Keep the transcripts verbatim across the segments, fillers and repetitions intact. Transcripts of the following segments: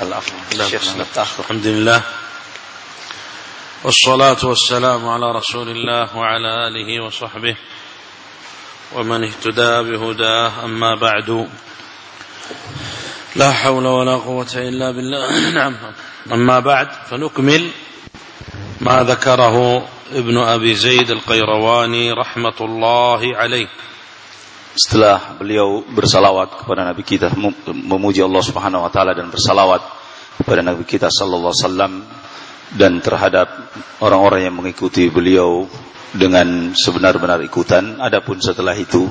الحمد لله والصلاة والسلام على رسول الله وعلى آله وصحبه ومن اهتدى بهداه أما بعد لا حول ولا قوة إلا بالله. نعم. أما بعد فنكمل ما ذكره ابن أبي زيد القيرواني رحمة الله عليه. Setelah beliau bersalawat kepada Nabi kita, memuji Allah Subhanahu wa taala dan bersalawat kepada Nabi kita sallallahu alaihi wasallam dan terhadap orang-orang yang mengikuti beliau dengan sebenar-benar ikutan. Adapun setelah itu,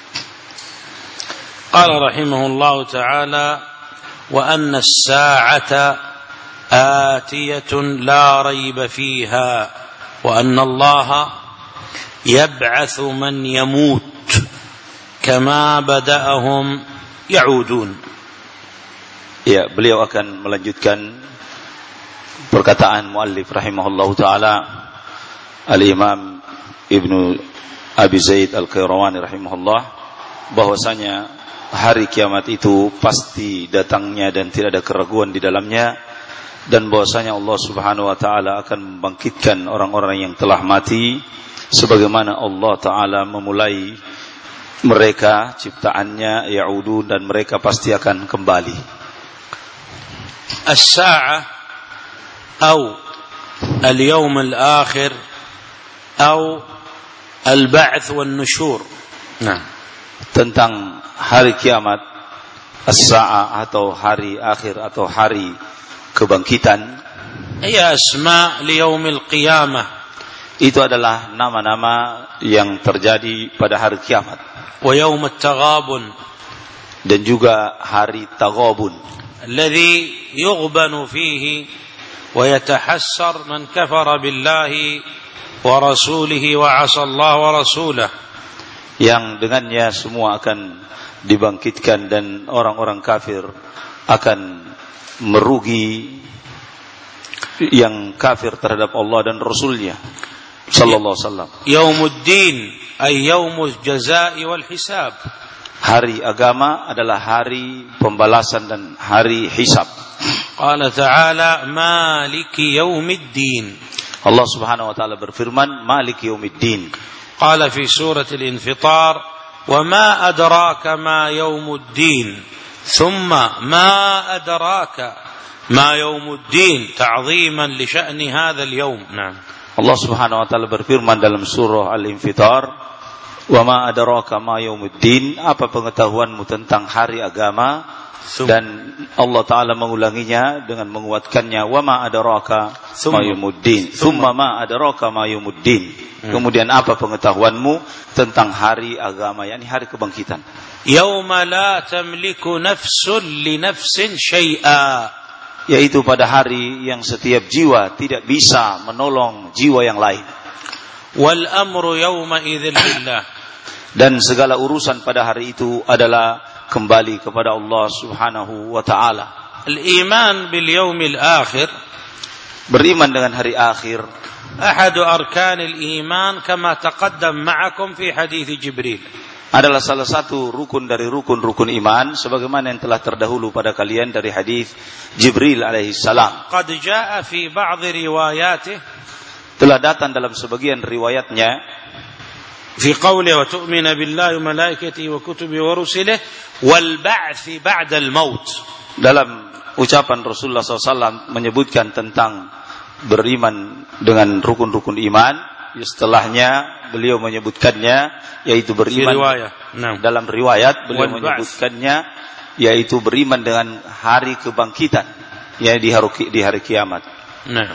qala rahimahullahu taala wa anna as-sa'ata atiyatun la rayba fiha wa anna Allah yab'atsu man yamut kama bada'ahum ya'udun. Ya, beliau akan melanjutkan perkataan muallif rahimahullahu taala Al-Imam Ibnu Abi Zaid Al-Qayrawani rahimahullah, bahwasanya hari kiamat itu pasti datangnya dan tidak ada keraguan di dalamnya, dan bahwasanya Allah Subhanahu wa taala akan membangkitkan orang-orang yang telah mati sebagaimana Allah taala memulai mereka ciptaannya, ya'udun, dan mereka pasti akan kembali. As-sa'ah atau al-yawm al-akhir atau al-ba'ts wan-nusyur. Nah, tentang hari kiamat, as-sa'ah atau hari akhir atau hari kebangkitan, ya asma' li yaumil qiyamah. Itu adalah nama-nama yang terjadi pada hari kiamat. Wa yaum at-taghabun, dan juga hari taghabun, alladhi yughbanu fihi wa yatahassar man kafara billahi wa rasulihi wa 'asa Allah wa rasulahu, yang dengannya semua akan dibangkitkan dan orang-orang kafir akan merugi, yang kafir terhadap Allah dan Rasulnya sallallahu alaihi wasallam. Yaumuddin ay yaumul jazaa'i wal hisab. Hari agama adalah hari pembalasan dan hari hisab. Qala ta'ala maliki yaumiddin. Allah Subhanahu wa taala berfirman maliki yaumiddin. Qala fi surah al-infitar wa ma adraka ma yaumuddin thumma ma adraka ma yaumuddin ta'ziman li sya'ni hadzal yaum. Naam. Allah Subhanahu wa taala berfirman dalam surah Al-Infitar, "Wa ma adraka ma yaumuddin," apa pengetahuanmu tentang hari agama? Dan Allah taala mengulanginya dengan menguatkannya, "Wa ma adraka ma yaumuddin." Tsumma ma adraka ma yaumuddin. Kemudian apa pengetahuanmu tentang hari agama, yakni hari kebangkitan? Yauma la tamliku nafsun li nafsin syai'a, yaitu pada hari yang setiap jiwa tidak bisa menolong jiwa yang lain. Wal amru yawma idzin lillah, dan segala urusan pada hari itu adalah kembali kepada Allah Subhanahu wa taala. Al iman bil yaumil akhir, beriman dengan hari akhir, ahadu arkanil iman kama taqaddam ma'akum fi hadits Jibril, adalah salah satu rukun dari rukun-rukun iman sebagaimana yang telah terdahulu pada kalian dari hadis Jibril alaihi salam. Qad jaa fi ba'd riwayatih, telah datang dalam sebagian riwayatnya, fi qawli wa tu'minu billahi wa malaikatihi wa kutubihi wa rusulihi wal ba'ts ba'da al maut. Dalam ucapan Rasulullah sallallahu alaihi wasallam menyebutkan tentang beriman dengan rukun-rukun iman, setelahnya beliau menyebutkannya yaitu beriman nah. dalam riwayat beliau menyebutkannya yaitu beriman dengan hari kebangkitan, ya di hari di hari kiamat. Nah.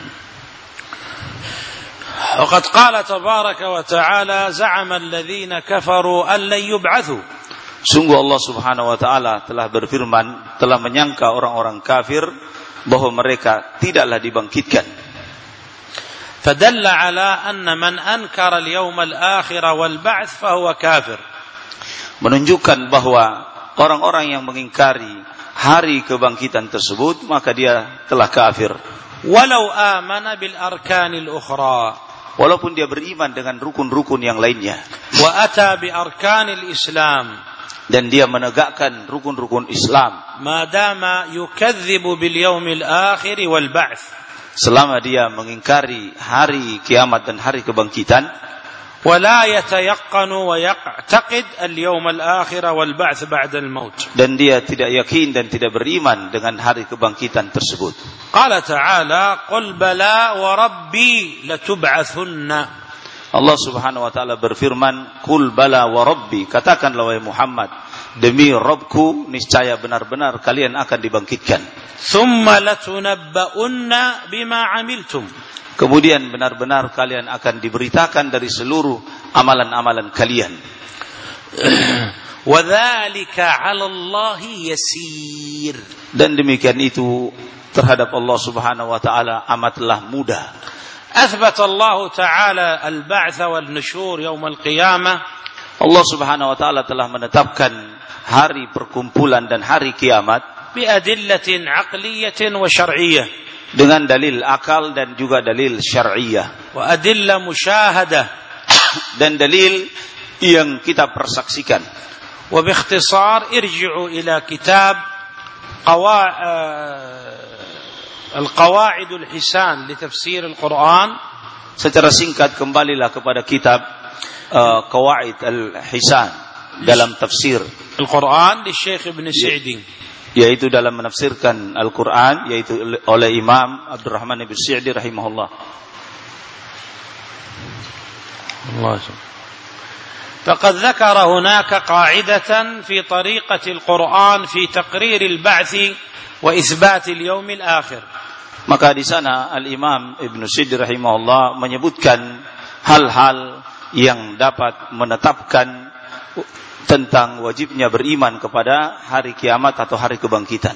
Waqad qala tabaraka wa ta'ala za'ama alladhina kafaru an lan yub'atsu. Sungguh Allah Subhanahu wa taala telah berfirman, telah menyangka orang-orang kafir bahwa mereka tidaklah dibangkitkan. فدل على أن من أنكر اليوم الآخر والبعث فهو كافر. Menunjukkan bahwa orang-orang yang mengingkari hari kebangkitan tersebut maka dia telah kafir. Walau amana bil arkanil ukhra, walaupun dia beriman dengan rukun-rukun yang lainnya. Wa ata bi arkanil Islam, dan dia menegakkan rukun-rukun Islam. ما دام يكذب باليوم الآخر والبعث. Selama dia mengingkari hari kiamat dan hari kebangkitan. ولا يتيقن ويعتقد اليوم الآخر والبعث بعد الموت. Dan dia tidak yakin dan tidak beriman dengan hari kebangkitan tersebut. قال تعالى قل بلى وربي لتبعثن. Allah Subhanahu wa taala berfirman, "Qul bala wa rabbi," katakanlah wahai Muhammad, demi Rabbku niscaya benar-benar kalian akan dibangkitkan. "Tsumma latunabba'unna bima 'amiltum." Kemudian benar-benar kalian akan diberitakan dari seluruh amalan-amalan kalian. "Wa dzalika 'ala Allahi yasir." Dan demikian itu terhadap Allah Subhanahu wa taala amatlah mudah. أثبت الله تعالى البعث والنشور يوم القيامة. Allah Subhanahu wa taala telah menetapkan hari perkumpulan dan hari kiamat بأدلة عقلية وشرعية. Dengan dalil akal dan juga dalil syar'iyah. وأدلة مشاهدة. Dan dalil yang kita persaksikan. وباختصار ارجعوا إلى كتاب قواعد القواعد الحسان لتفسير القرآن. Secara singkat kembalilah kepada kitab uh, Qawaid al-Hisan dalam tafsir Al-Quran di Syekh Ibn Sa'di, yaitu dalam menafsirkan Al-Quran, yaitu oleh Imam Abdurrahman Ibn Sa'di rahimahullah. Allah. فقد ذكر هناك قاعدة في طريقة القرآن في تقرير البعث وإثبات اليوم الآخر. Maka di sana Al-Imam Ibn Sa'di rahimahullah menyebutkan hal-hal yang dapat menetapkan tentang wajibnya beriman kepada hari kiamat atau hari kebangkitan.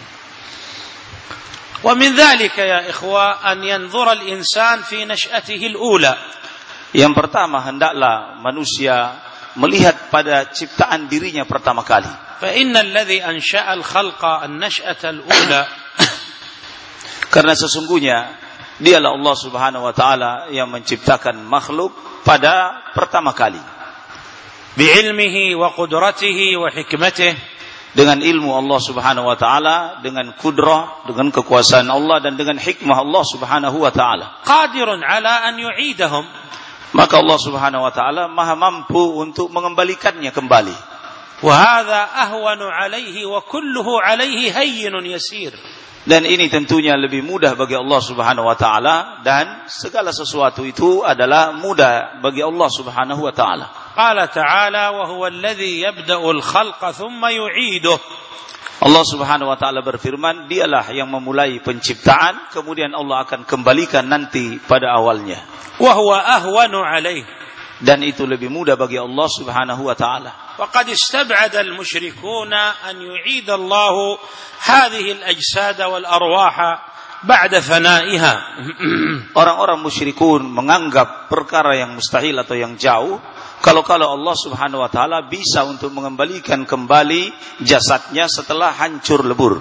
ومن ذلك يا إخوة أن ينظر الإنسان في نشأته الأولى. Yang pertama, hendaklah manusia melihat pada ciptaan dirinya pertama kali. فإن الذي أنشأ الخلق النشأة الأولى. Karena sesungguhnya dialah Allah Subhanahu wa taala yang menciptakan makhluk pada pertama kali. Bi'ilmihi wa qudratihi wa hikmatihi. Dengan ilmu Allah Subhanahu wa taala, dengan kudrah, dengan kekuasaan Allah dan dengan hikmah Allah Subhanahu wa taala. Qadirun ala an yu'idahum. Maka Allah Subhanahu wa taala Maha mampu untuk mengembalikannya kembali. Wa hadza ahwanu alaihi wa kulluhu alaihi hayyinun yasir. Dan ini tentunya lebih mudah bagi Allah Subhanahu wa taala dan segala sesuatu itu adalah mudah bagi Allah Subhanahu wa taala. Qala ta'ala wa huwa alladhi yabda'u al-khalqa thumma yu'iduhu. Allah Subhanahu wa taala berfirman, dialah yang memulai penciptaan kemudian Allah akan kembalikan nanti pada awalnya. Wa huwa ahwanu alaihi. Dan itu lebih mudah bagi Allah Subhanahu wa taala. وقد استبعد المشركون أن يعيد الله هذه الأجساد والأرواح بعد فنائها. Orang-orang musyrikun menganggap perkara yang mustahil atau yang jauh kalau-kalau Allah Subhanahu wa taala bisa untuk mengembalikan kembali jasadnya setelah hancur lebur.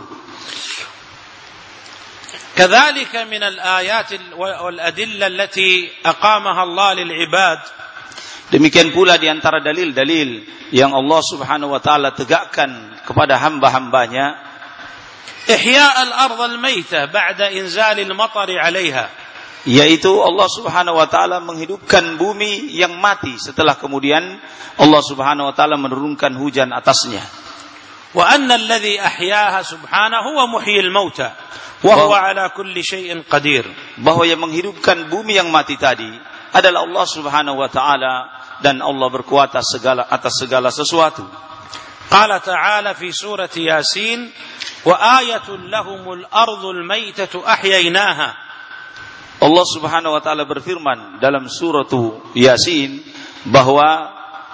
كذلك من الآيات والأدلة التي أقامها الله للعباد. Demikian pula di antara dalil-dalil yang Allah Subhanahu wa taala tegakkan kepada hamba-hambanya, ihya al-ardh al-maytah ba'da inzal al-matar 'alayha, yaitu Allah Subhanahu wa taala menghidupkan bumi yang mati setelah kemudian Allah Subhanahu wa taala menurunkan hujan atasnya. Wa anna alladhi ahyaha subhanahu wa muhyil mauta wa huwa 'ala kulli syai'in qadir. Bahwa yang menghidupkan bumi yang mati tadi adalah Allah Subhanahu wa taala dan Allah berkuasa segala atas segala sesuatu. Qala ta'ala fi surati Yasin wa ayatun lahumul ardhul maytatu ahyaynaha. Allah Subhanahu wa taala berfirman dalam surah Yasin bahwa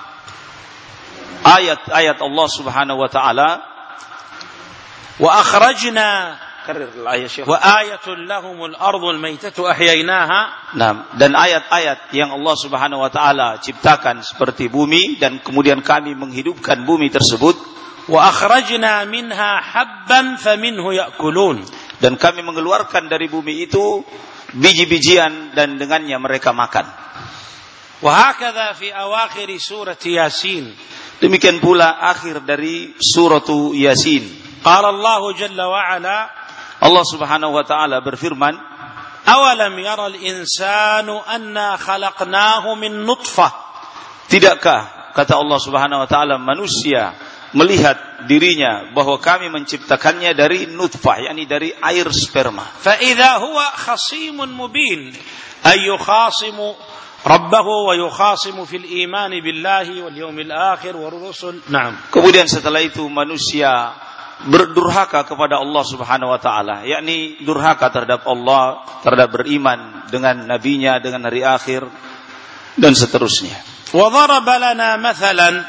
ayat-ayat Allah Subhanahu wa taala wa akhrajna wa ayatun lahumul ardhul maytatu ahyaynaha. Nah, dan ayat-ayat yang Allah Subhanahu wa taala ciptakan seperti bumi dan kemudian kami menghidupkan bumi tersebut. Wa akhrajna minha habban faminhu ya'kulun. Dan kami mengeluarkan dari bumi itu biji-bijian dan dengannya mereka makan. Wa hakadha fi awakhir surati Yasin. Demikian pula akhir dari surah Yasin. Qala Allah jalla wa ala, Allah Subhanahu wa taala berfirman, awalam yara al-insanu anna khalaqnahu min nutfah. Tidakkah, kata Allah Subhanahu wa taala, manusia melihat dirinya bahwa kami menciptakannya dari nutfah, yakni dari air sperma. Fa idza huwa khasimun mubin, ay yukhasimu rabbahu wa yukhasimu fil iman billahi wal yawmil akhir war rusul. Naam. Kemudian setelah itu manusia berdurhaka kepada Allah Subhanahu wa taala, yakni durhaka terhadap Allah, terhadap beriman dengan nabinya, dengan hari akhir dan seterusnya. Wa daraba lana mathalan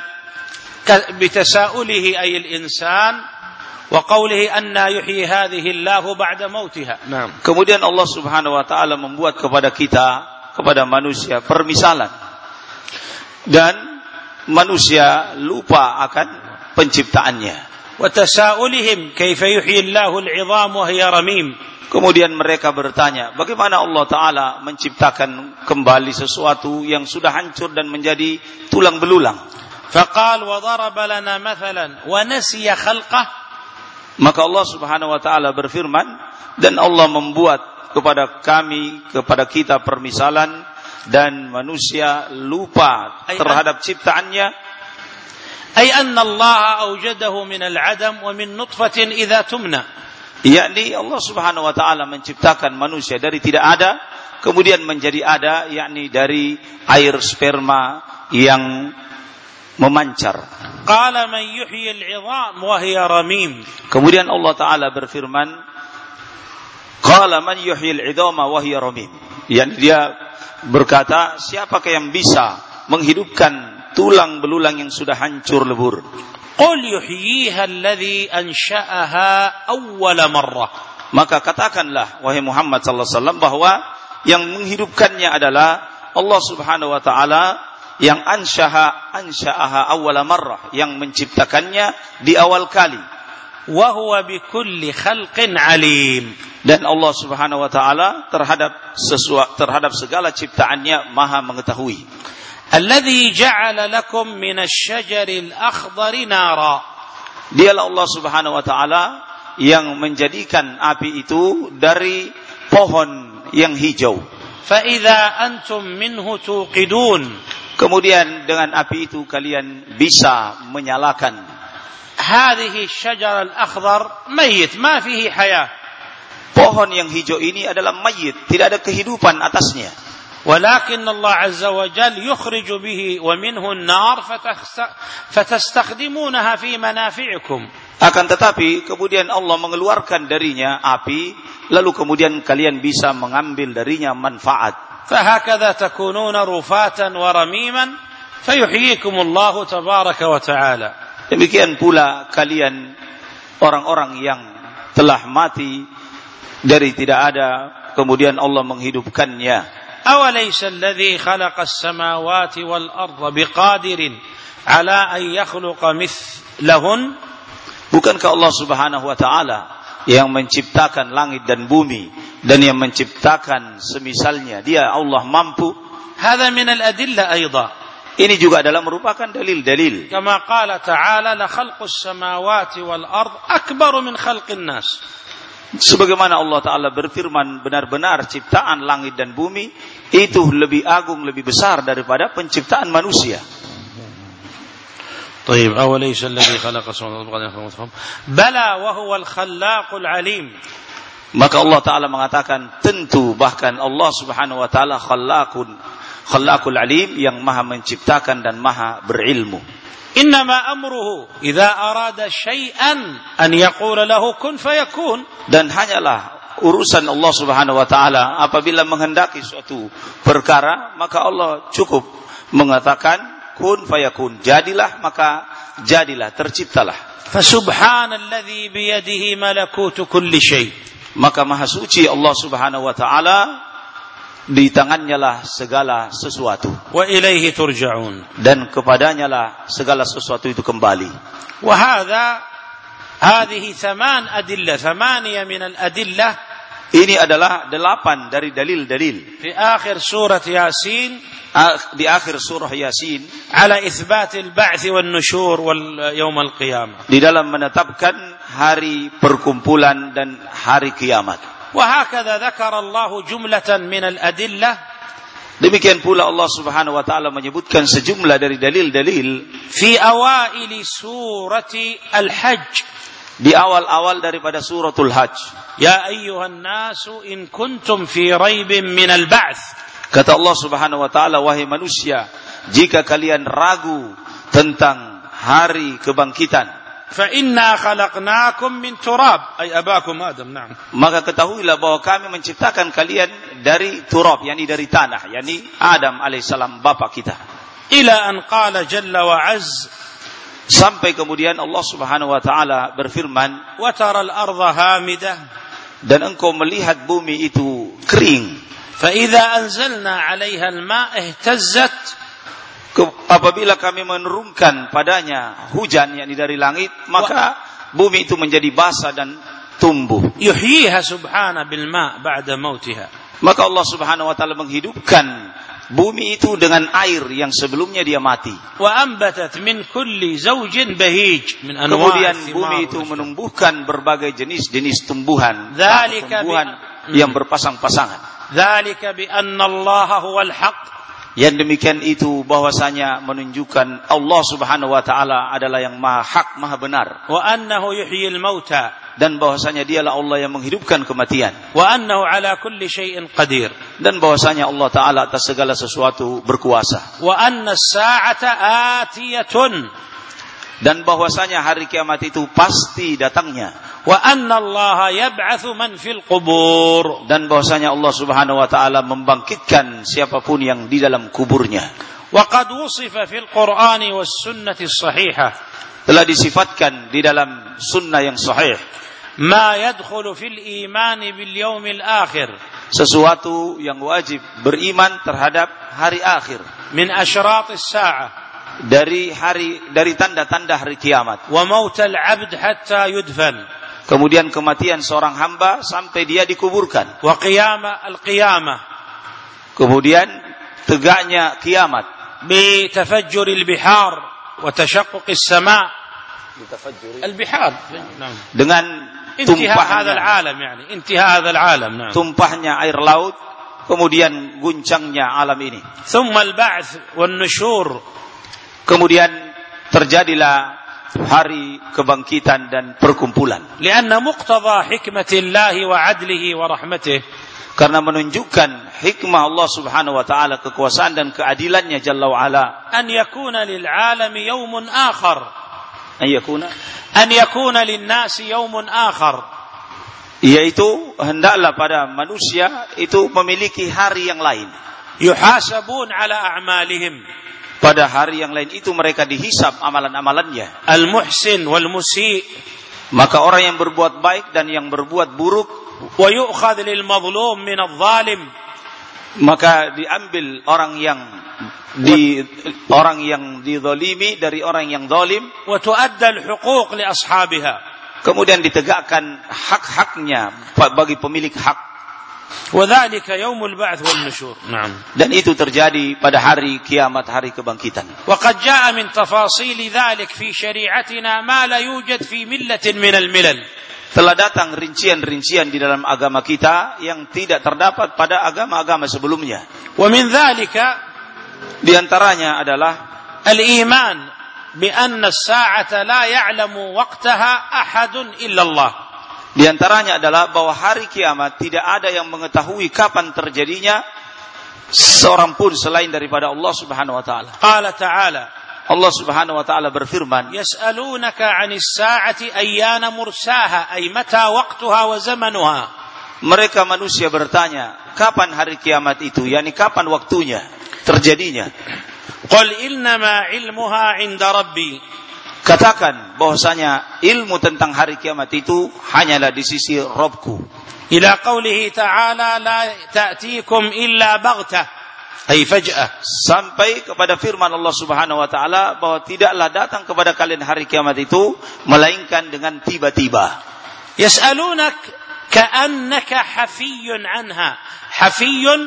bitasaulihi ay al-insan wa qawlihi anna yuhyi hadhihi Allah ba'da mautiha. Naam. Kemudian Allah Subhanahu wa taala membuat kepada kita, kepada manusia permisalan, dan manusia lupa akan penciptaannya. Wa tasaulihim kaifa yuhyi Allah al-'idham wa hiya ramim. Kemudian mereka bertanya, bagaimana Allah Ta'ala menciptakan kembali sesuatu yang sudah hancur dan menjadi tulang belulang. Faqal wa daraba lana mathalan wa nasiya khalqah. Maka Allah Subhanahu wa taala berfirman, dan Allah membuat kepada kami, kepada kita permisalan, dan manusia lupa terhadap ciptaannya. Ay anna Allah awjadahu min al-'adam wa min nutfatin idza tumna. Yakni Allah Subhanahu wa taala menciptakan manusia dari tidak ada kemudian menjadi ada, yakni dari air sperma yang memancar. Qala man yuhyi al-'idham wa hiya ramim. Kemudian Allah taala berfirman, qala man yuhyi al-'idhama wa hiya ramim. Yani dia berkata, siapakah yang bisa menghidupkan tulang belulang yang sudah hancur lebur? Qul yuhyiha alladhi ansha'aha awwala marrah. Maka katakanlah wahai Muhammad sallallahu alaihi wasallam bahwa yang menghidupkannya adalah Allah Subhanahu wa taala, yang anshaha ansha'aha awwala marrah, yang menciptakannya di awal kali. Wa huwa bikulli khalqin alim. Dan Allah Subhanahu wa taala terhadap sesuatu, terhadap segala ciptaannya Maha mengetahui. Alladhi ja'ala lakum minasy-syajaril akhdari nara. Dialah Allah Subhanahu wa taala yang menjadikan api itu dari pohon yang hijau. Fa idza antum minhu tuqidun. Kemudian dengan api itu kalian bisa menyalakan. Hadhihi asy-syajar al-akhdar mayyit, ma fihi hayah. Pohon yang hijau ini adalah mayit, tidak ada kehidupan atasnya. ولكن الله عز وجل يخرج به ومنه النار فتستخدمونها في منافعكم. Akan tetapi kemudian Allah mengeluarkan darinya api, lalu kemudian kalian bisa mengambil darinya manfaat. فهكذا تكونون رفاتا ورميما فيحييكم الله تبارك وتعالى. Demikian pula kalian orang-orang yang telah mati dari tidak ada, kemudian Allah menghidupkannya. أوليس الذي خلق السماوات والأرض بقادر على أن يخلق مثلهن. Bukankah Allah Subhanahu wa taala yang menciptakan langit dan bumi dan yang menciptakan semisalnya, dia Allah mampu. هذا من الأدلة أيضا. Ini juga adalah merupakan dalil-dalil. كما قال تعالى لخلق السماوات والأرض أكبر من خلق الناس. Sebagaimana Allah Ta'ala berfirman, benar-benar ciptaan langit dan bumi itu lebih agung, lebih besar daripada penciptaan manusia. طيب أوليس الذي خلق السماوات والأرض بلى وهو الخلاق العليم. Maka Allah Ta'ala mengatakan, tentu bahkan Allah Subhanahu wa taala khallaqun khallaqul alim, yang maha menciptakan dan maha berilmu. Innama amruhu idza arada syai'an an yaqula lahu kun fayakun. Dan hanyalah urusan Allah Subhanahu wa taala apabila menghendaki suatu perkara, maka Allah cukup mengatakan kun fayakun, jadilah maka jadilah, terciptalah. Fasubhanalladzi biyadihi malakutu kulli syai'. Maka maha suci Allah Subhanahu wa taala, di tangannya lah segala sesuatu. Wa ilaihi turja'un. Dan kepadanya lah segala sesuatu itu kembali. Wa hadha hadhihi thaman adillah, thamaniya min al-adillah. Ini adalah delapan dari dalil-dalil. Di akhir surat Yasin, di akhir surah Yasin على إثبات البعث والنشور واليوم القيامة. Di dalam menetapkan hari perkumpulan dan hari kiamat. وهكذا ذكر الله جملة من الأدلة. Demikian pula Allah Subhanahu wa taala menyebutkan sejumlah dari dalil-dalil في أوائل سورة الحج. Di awal-awal daripada suratul Hajj. Ya ayyuhan nasu in kuntum fi raibin min al-ba'ts. Kata Allah Subhanahu wa taala, wahai manusia, jika kalian ragu tentang hari kebangkitan, fa inna khalaqnakum min turab, ay abakum Adam, na'am. Maka ketahuilah bahwa kami menciptakan kalian dari turab, yakni dari tanah, yakni Adam alaihissalam bapak kita. Ila an qala jalla wa azza, sampai kemudian Allah Subhanahu wa taala berfirman, wa taral ardha hamidah, dan engkau melihat bumi itu kering. Fa idza anzalna 'alaiha al-ma' ihtazzat, apabila kami menurunkan padanya hujan yakni dari langit, maka bumi itu menjadi basah dan tumbuh. Yuhyiha subhana bil ma' ba'da mautiha. Maka Allah Subhanahu wa taala menghidupkan bumi itu dengan air yang sebelumnya dia mati. Wa ambatat min kulli zawjin bahij min anwa'. Kemudian bumi itu menumbuhkan berbagai jenis-jenis tumbuhan, tumbuhan yang berpasang-pasangan. Dzalika bi anna Allah huwal haqq. Yang demikian itu bahwasanya menunjukkan Allah Subhanahu wa taala adalah yang maha hak, maha benar. Wa annahu yuhyil mauta. Dan bahwasanya dialah Allah yang menghidupkan kematian. Wa annahu ala kulli syai'in qadir. Dan bahwasanya Allah taala atas segala sesuatu berkuasa. Wa anna as-sa'ata atiyatun. Dan bahwasanya hari kiamat itu pasti datangnya. Wa anna Allah yab'atsu man fil qubur. Dan bahwasanya Allah Subhanahu wa taala membangkitkan siapapun yang di dalam kuburnya. Wa qad wusifa fil Qur'ani was sunnati sahihah. Telah disifatkan di dalam sunnah yang sahih ma yadkhulu fil iman bil yaumil akhir, sesuatu yang wajib beriman terhadap hari akhir, min asyratis sa'ah, dari hari dari tanda-tanda hari kiamat, wa mautal 'abd hatta yudfan, kemudian kematian seorang hamba sampai dia dikuburkan, wa qiyama al-qiyamah, kemudian tegaknya kiamat, bi tafajjuril bihar wa tashaqqaqis sama', al-bihar, dengan tumpahnya alam, yani intiha hadzal alam, nah. tumpahnya air laut, kemudian guncangnya alam ini. Thumma al-ba'ts wan nusyur, kemudian terjadilah hari kebangkitan dan perkumpulan. Lianna muqtada hikmatillah wa 'adlihi wa rahmatih, karena menunjukkan hikmah Allah Subhanahu wa taala, kekuasaan dan keadilannya jalla wa ala, an yakuna lil 'alami yawmun akhar, an yakuna an yakuna lin nasi yawmun akhar, yaitu hendaklah pada manusia itu memiliki hari yang lain, yuhasabun ala a'malihim, pada hari yang lain itu mereka dihisab amalan-amalannya, al-muhsin wal musi', maka orang yang berbuat baik dan yang berbuat buruk, wa yu'khadh lil madhlum min adh-dhalim, maka diambil orang yang di orang yang dizalimi dari orang yang zalim, wa tu'adda al-huquq li ashabiha, kemudian ditegakkan hak-haknya bagi pemilik hak. Wa dzalika yaumul ba'ts wan nusyur. Naam. Dan itu terjadi pada hari kiamat, hari kebangkitan. Wa qad jaa'a min tafasil dzalik fi syari'atina ma la yujad fi millatin min al-milal. Telah datang rincian-rincian di dalam agama kita yang tidak terdapat pada agama-agama sebelumnya. Wa min dzalika, di antaranya adalah al-iman bi anna as-sa'ata la ya'lamu waqtaha ahadun illa Allah. Di antaranya adalah bahwa hari kiamat tidak ada yang mengetahui kapan terjadinya seorang pun selain daripada Allah Subhanahu wa taala. Qala ta'ala, Allah Subhanahu wa taala berfirman, yas'alunaka 'anis sa'ati ayyana mursaha, ay mata waqtuha wa zamanuha. Mereka manusia bertanya, kapan hari kiamat itu, yakni kapan waktunya terjadinya. Qul innama 'ilmuha 'inda rabbi, katakan bahwasanya ilmu tentang hari kiamat itu hanyalah di sisi Rabbku. Ila qawlihi ta'ala la ta'tikum illa baghtah, ay faj'ah, sampai kepada firman Allah Subhanahu wa taala bahwa tidaklah datang kepada kalian hari kiamat itu melainkan dengan tiba-tiba. Yas'alunak ka'annaka hafiyyun anha. Hafiyyun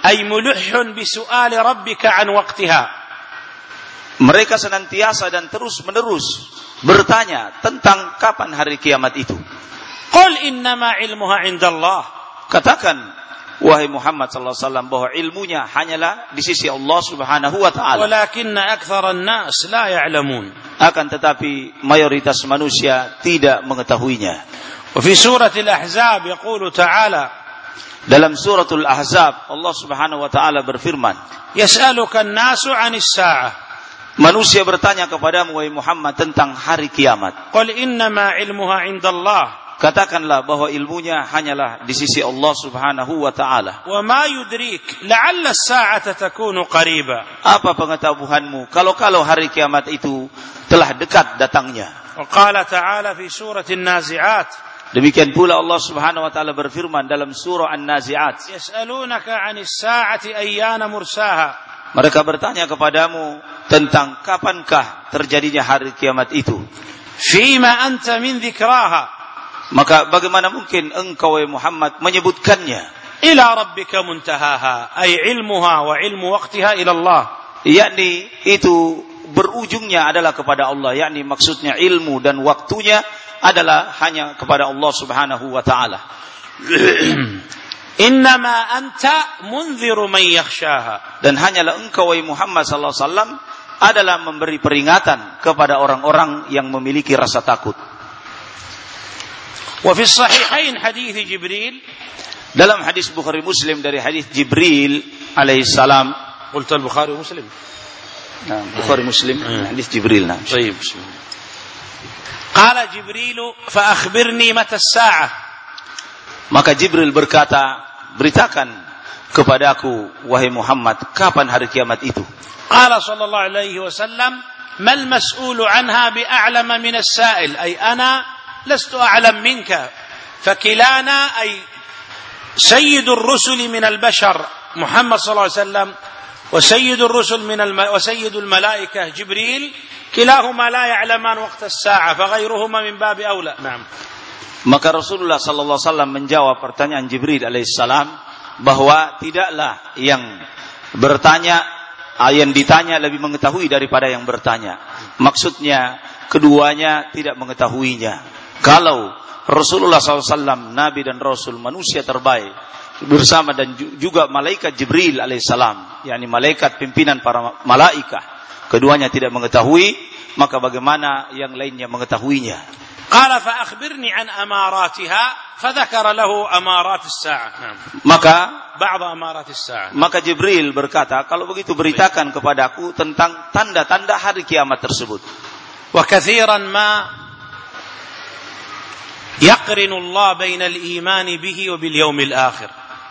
أي ملح بسؤال ربك عن وقتها. Mereka senantiasa dan terus-menerus bertanya tentang kapan hari kiamat itu. قل إنما علمها عند الله. Katakan wahai Muhammad sallallahu alaihi wasallam bahwa ilmunya hanyalah di sisi Allah Subhanahu wa taala. ولكن أكثر الناس لا يعلمون. Akan tetapi mayoritas manusia tidak mengetahuinya. وفي سورة الأحزاب يقول تعالى, dalam suratul Ahzab Allah Subhanahu wa taala berfirman, يسألك الناس عن الساعة. Manusia bertanya kepadamu wahai Muhammad tentang hari kiamat. قل إنما علمها عند الله. Katakanlah bahwa ilmunya hanyalah di sisi Allah Subhanahu wa taala. وما يدريك لعل الساعة تكون قريبا. Apa pengetahuanmu kalau-kalau hari kiamat itu telah dekat datangnya? وقال تعالى في سورة النازعات, demikian pula Allah Subhanahu wa taala berfirman dalam surah An-Nazi'at, يسألونك عن الساعة أيان مرساها. mereka bertanya kepadamu tentang kapankah terjadinya hari kiamat itu. فيما أنت من ذكراها. Maka bagaimana mungkin engkau wahai Muhammad menyebutkannya? إلى ربك منتهاها أي علمها وعلم وقتها إلى الله. Yakni itu berujungnya adalah kepada Allah, yakni maksudnya ilmu dan waktunya adalah hanya kepada Allah Subhanahu wa taala. Innama anta munziru man yakhshaha. Dan hanyalah engkau wahai Muhammad sallallahu alaihi wasallam adalah memberi peringatan kepada orang-orang yang memiliki rasa takut. Wa fi sahihain hadits Jibril, dalam hadis Bukhari Muslim dari hadis Jibril alaihi salam. Qult al-Bukhari Muslim. Nah, Bukhari Muslim hadis Jibril. Nah. Baik, bismillah. Qala Jibril fa akhbirni mata as-sa'ah. Maka Jibril berkata, beritakan kepadaku wahai Muhammad kapan hari kiamat itu. Qala sallallahu alaihi wasallam, mal mas'ulu anha bi'a'lama min as-sa'il, ay ana lastu a'lam minka, fakilana ay sayyidur rusul min al-bashar Muhammad sallallahu alaihi wasallam wa sayyidur rusul min al wa sayyidul malaikah Jibril, kilahuma la ya'laman waqt as-sa'ah, faghayruhuma min babi aula. Naam. Maka Rasulullah sallallahu alaihi wasallam menjawab pertanyaan Jibril alaihissalam bahwa tidaklah yang bertanya, yang ditanya lebih mengetahui daripada yang bertanya. Maksudnya keduanya tidak mengetahuinya. Kalau Rasulullah sallallahu alaihi wasallam Nabi dan Rasul manusia terbaik bersama dan juga malaikat Jibril alaihissalam, yakni malaikat pimpinan para malaikat, keduanya tidak mengetahui, maka bagaimana yang lainnya mengetahuinya? Qala fa akhbirni an amaratiha, fadzakara lahu amarat as-sa'ah. Maka ba'd amarat as-sa'ah. Maka Jibril berkata, kalau begitu beritakan kepadaku tentang tanda-tanda hari kiamat tersebut. Wa katsiran ma yaqrinu Allah baina al-iman bihi wa bil yawmil akhir.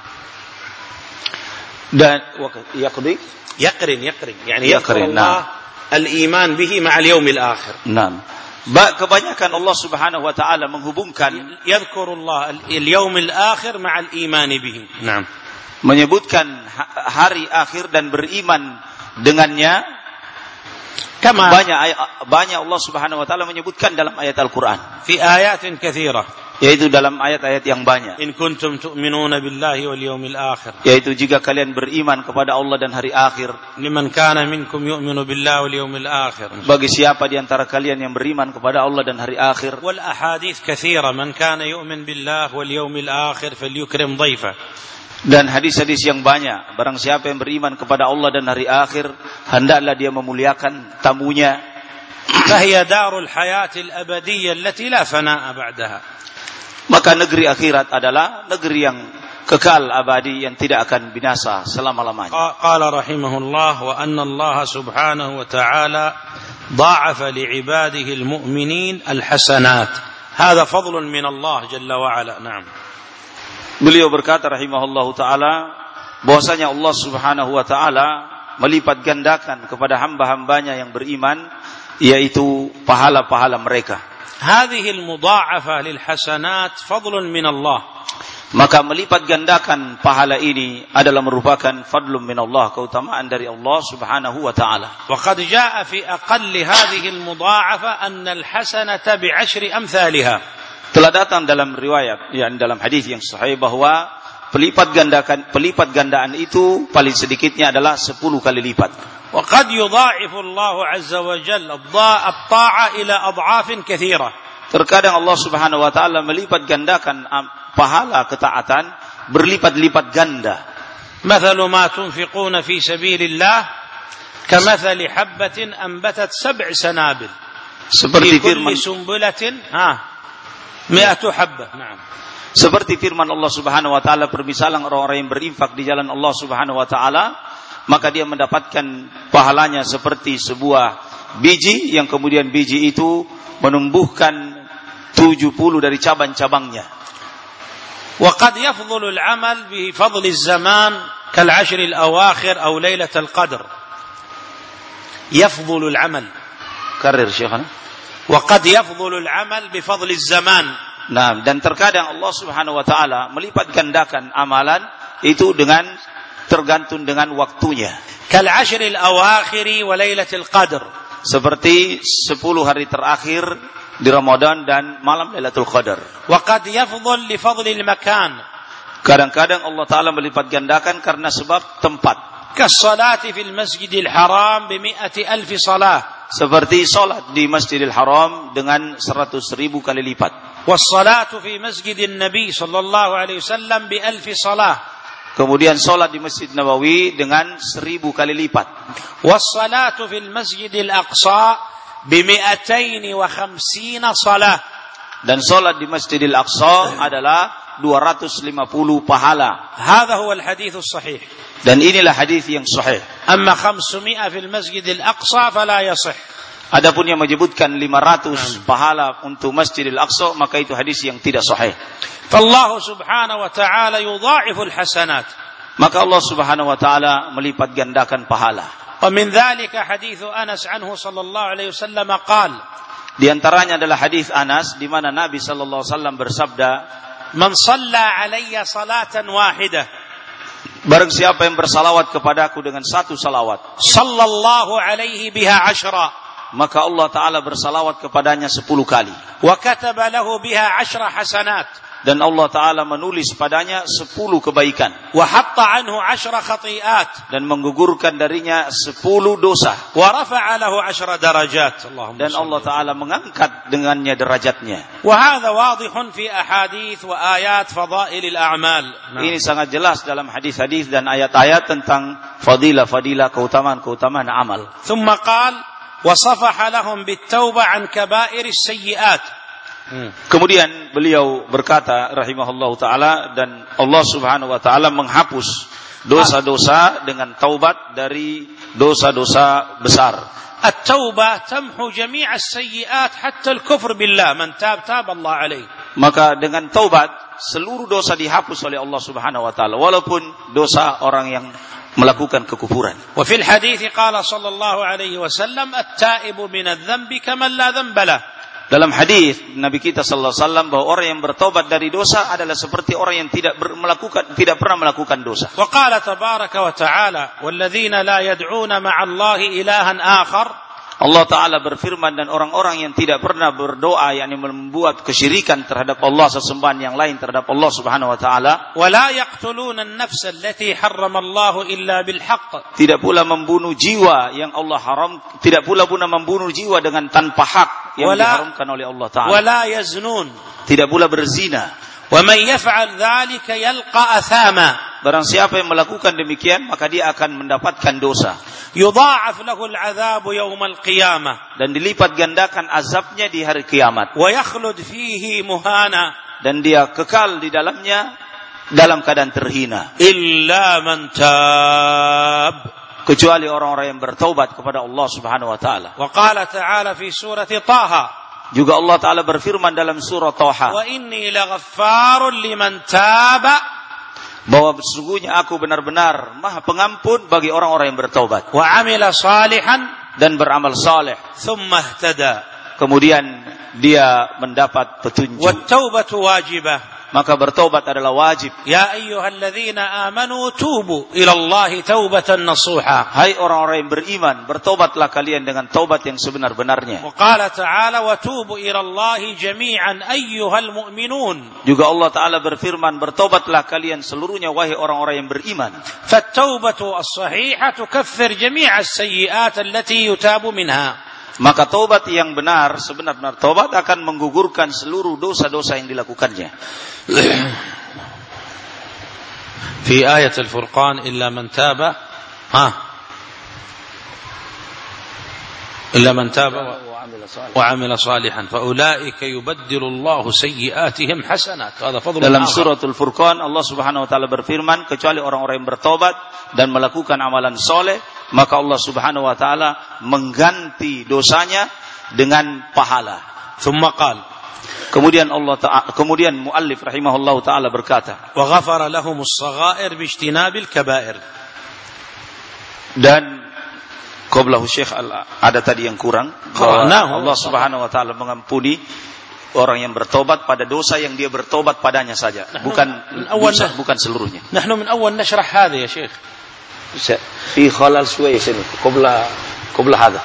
Dan yaqdi yaqrin yaqrin yani yaqrin Allah al-iman bihi ma'a al-yawmil akhir. Naam. Kebanyakan Allah Subhanahu wa taala menghubungkan yadhkurullah al-yawmil akhir ma'a al-iman bihi. Naam. Menyebutkan hari akhir dan beriman dengannya. Kama banyak banyak Allah Subhanahu wa taala menyebutkan dalam ayat Al-Qur'an. Fi ayatin katsirah. Yaitu dalam ayat-ayat yang banyak. In kuntum tu'minuna billahi wal yawmil akhir. Yaitu jika kalian beriman kepada Allah dan hari akhir. Liman kana minkum yu'minu billahi wal yawmil akhir. Bagi siapa di antara kalian yang beriman kepada Allah dan hari akhir. Wal ahadits katsira, man kana yu'min billahi wal yawmil akhir falyukrim dhaifa. Dan hadis-hadis yang banyak, barang siapa yang beriman kepada Allah dan hari akhir, hendaklah dia memuliakan tamunya. Fahiya darul hayatil abadiyyah allati la fanaa'a ba'daha. Maka negeri akhirat adalah negeri yang kekal abadi yang tidak akan binasa selama-lamanya. Qala rahimahullah wa anna Allah subhanahu wa ta'ala dha'afa li'ibadihi al-mu'minin al-hasanat. Hadha fadlun min Allah jalla wa ala. Naam. Beliau berkata rahimahullahu ta'ala bahwasanya Allah Subhanahu wa ta'ala melipat gandakan kepada hamba-hambanya yang beriman, yaitu pahala-pahala mereka. Hadhihi al-mudha'afa lil hasanat fadlun min Allah. Maka melipat gandakan pahala ini adalah merupakan fadlun min Allah, keutamaan dari Allah Subhanahu wa ta'ala. Wa qad jaa'a fi aqalli hadhihi al-mudha'afa anna al-hasanata bi'ashri amsalha. Telah datang dalam riwayat, yakni dalam hadis yang sahih bahwa pelipat gandakan pelipat gandaan itu paling sedikitnya adalah sepuluh kali lipat. Wa qad yudha'ifu Allah 'azza wa jalla at-ta'a ila adha'afin katsira. Terkadang Allah Subhanahu wa taala melipat gandakan pahala ketaatan berlipat-lipat ganda. Mathalu ma tunfiquna fi sabilillah kamathali habbatin anbatat sab' sanabil. Seperti firman sumbulatin ha mi'atu habbah. Naam. Seperti firman Allah Subhanahu wa taala, permisalan orang-orang yang berinfak di jalan Allah Subhanahu wa taala, maka dia mendapatkan pahalanya seperti sebuah biji yang kemudian biji itu menumbuhkan tujuh puluh dari cabang-cabangnya. Wa qad yafdhulu al-'amal bi fadli az-zaman kal-'ashr al-awakhir aw lailat al-qadr. Yafdhulu al-'amal. Karir Syekhana. Wa qad yafdhulu al-'amal bi fadli az-zaman. Nah, dan terkadang Allah Subhanahu wa taala melipat gandakan amalan itu dengan tergantung dengan waktunya. Kal ashril awakhir wa lailatul qadr. Seperti sepuluh hari terakhir di Ramadan dan malam Lailatul Qadar. Wa qad yafdhul li fadli al-makan. Kadang-kadang Allah taala melipat gandakan karena sebab tempat. Kas-salati fil Masjidil Haram bi mi'ati alf salah. Seperti salat di Masjidil Haram dengan seratus ribu kali lipat. Was-salatu fi Masjidin Nabi sallallahu alaihi wasallam bi alf salah. Kemudian salat di Masjid Nabawi dengan seribu kali lipat. Was-salatu fil Masjidil Aqsa bi mi'atain wa khamsina salah. Dan salat di Masjidil Aqsa adalah dua ratus lima puluh pahala. Hadha huwa al-hadits as-sahih. Dan inilah hadis yang sahih. Amma khamsumia fil Masjidil Aqsa fala yasih. Adapun yang menyebutkan lima ratus pahala untuk Masjidil Aqsa, maka itu hadis yang tidak sahih. Fallahu subhanahu wa ta'ala yudha'ifu al-hasanat. Maka Allah Subhanahu wa taala melipat gandakan pahala. Wa min dhalika hadits Anas anhu sallallahu alaihi wasallam qala. Di antaranya adalah hadis Anas di mana Nabi sallallahu alaihi wasallam bersabda, "Man shalla alayya salatan wahidah." Barang siapa yang bersalawat kepadaku dengan satu salawat, sallallahu alaihi biha ashra. Maka Allah Ta'ala bersalawat kepadanya sepuluh kali. Wa kataba lahu biha ashra hasanat. Dan Allah Ta'ala menulis padanya sepuluh kebaikan. Wa hatta anhu ashra khati'at. Dan menggugurkan darinya sepuluh dosa. Wa rafa'a lahu ashra darajat. Dan Allah Ta'ala mengangkat dengannya derajatnya. Wa hadha wadihun fi ahadith wa ayat fadailil a'mal. Ini sangat jelas dalam hadis-hadis dan ayat-ayat tentang fadilah-fadilah, keutamaan-keutamaan amal. Thumma qala وصفح لهم بالتوبة عن كبائر السيئات. Kemudian beliau berkata rahimahullahu taala, dan Allah Subhanahu wa taala menghapus dosa-dosa dengan taubat dari dosa-dosa besar. At-taubah tamhu jami' as-sayyi'at hatta al-kufr billah, man tab tab Allah alayh. Maka dengan taubat seluruh dosa dihapus oleh Allah Subhanahu wa taala, walaupun dosa orang yang melakukan kekufuran. Wa fil hadits qala sallallahu alaihi wasallam at-taibu min adz-dzambi kaman la dzamba lah. Dalam hadis Nabi kita sallallahu alaihi wasallam bahwa orang yang bertobat dari dosa adalah seperti orang yang tidak ber- melakukan tidak pernah melakukan dosa. Wa qala tabaraka wa ta'ala walladzina la yad'una ma'a Allahi ilahan akhar. Allah Ta'ala berfirman, dan orang-orang yang tidak pernah berdoa, yakni membuat kesyirikan terhadap Allah, sesembahan yang lain terhadap Allah Subhanahu wa taala. Wa la yaqtuluna an-nafsa allati harrama Allah illa bil haqq. Tidak pula membunuh jiwa yang Allah haram, tidak pula pula membunuh jiwa dengan tanpa hak yang Wala, diharamkan oleh Allah Ta'ala. Wa la yaznun. Tidak pula berzina. Wa man yaf'al dzalika yalqa athama. Barang siapa yang melakukan demikian, maka dia akan mendapatkan dosa. Yudha'af lahu al-'adzabu yawm al-qiyamah. Dan dilipat gandakan azabnya di hari kiamat. Wa yakhlud fihi muhana. Dan dia kekal di dalamnya dalam keadaan terhina. Illa man tab. Kecuali orang-orang yang bertaubat kepada Allah Subhanahu wa taala. Wa qala ta'ala fi surati Taha. Juga Allah Ta'ala berfirman dalam surah Taha. Wa inni laghaffarun liman taba. Bahwa sesungguhnya aku benar-benar maha pengampun bagi orang-orang yang bertaubat. Wa amila salihan. Dan beramal saleh. Thumma ihtada. Kemudian dia mendapat petunjuk. Wat taubatu wajibah. maka bertobat adalah wajib. Ya ayyuhalladzina amanu tubu ila Allahi taubatan nasuha. Hai orang-orang yang beriman, bertobatlah kalian dengan taubat yang sebenar-benarnya. Wa qala ta'ala wa tubu ila Allahi jami'an ayyuhal mu'minun. Juga Allah Ta'ala berfirman, bertobatlah kalian seluruhnya wahai orang-orang yang beriman. Fattaubatu as-sahihah tukaffir jami'a as-sayyi'at allati yutabu minha. Maka taubat yang benar, sebenar-benar taubat akan menggugurkan seluruh dosa-dosa yang dilakukannya. Fi ayat Al-Furqan illa man taba ha illa man taba wa amila salihan fa ulaika yubaddilu Allahu sayyi'atihim hasanat. Hadha fadlun. Dalam suratul Furqan Allah Subhanahu wa taala berfirman, kecuali orang-orang yang bertobat dan melakukan amalan soleh, maka Allah Subhanahu wa taala mengganti dosanya dengan pahala. Thumma qala, kemudian Allah Ta'ala, kemudian muallif rahimahullahu taala berkata, wa ghafara lahumus saghair bi ijtinabil kaba'ir. Dan qablahu Syekh ada tadi yang kurang, bahwa Allah Subhanahu wa taala mengampuni orang yang bertobat pada dosa yang dia bertobat padanya saja, bukan dosa, bukan seluruhnya. Nahnu min awal nashrah hadha ya Syekh. في خلل شوية سنة قبل قبل هذا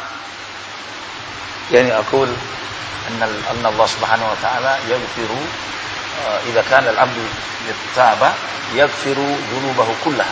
يعني أقول أن أن الله سبحانه وتعالى يغفر إذا كان العبد يتاب يغفر ذنوبه كلها.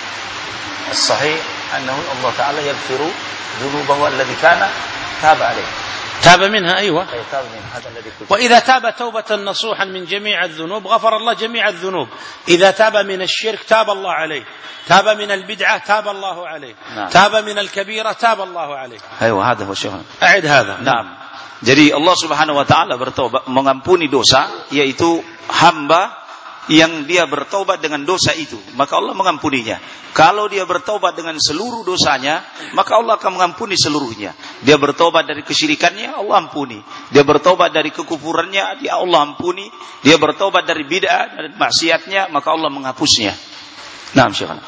الصحيح أنه الله تعالى يغفر ذنوبه الذي كان تاب عليه. تاب منها أيوة. تاب منها هذا الذي قلت. وإذا تاب توبة نصوحا من جميع الذنوب غفر الله جميع الذنوب. إذا تاب من الشرك تاب الله عليه. تاب من البدعة تاب الله عليه. نعم. تاب من الكبيرة تاب الله عليه. أيوة هذا هو الشيء. أعد هذا. نعم. Jadi Allah Subhanahu wa taala bertobat mengampuni dosa, yaitu hamba yang dia bertobat dengan dosa itu, maka Allah mengampuninya. Kalau dia bertobat dengan seluruh dosanya, maka Allah akan mengampuni seluruhnya. Dia bertobat dari kesyirikannya, Allah ampuni. Dia bertobat dari kekufurannya, dia Allah ampuni. Dia bertobat dari bid'ah dan maksiatnya, maka Allah menghapusnya. Naam Syekhana.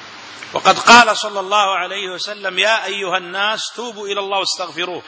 Waqad qala sallallahu alaihi wasallam ya ayyuhan nas tubu ila Allah wastaghfiruh.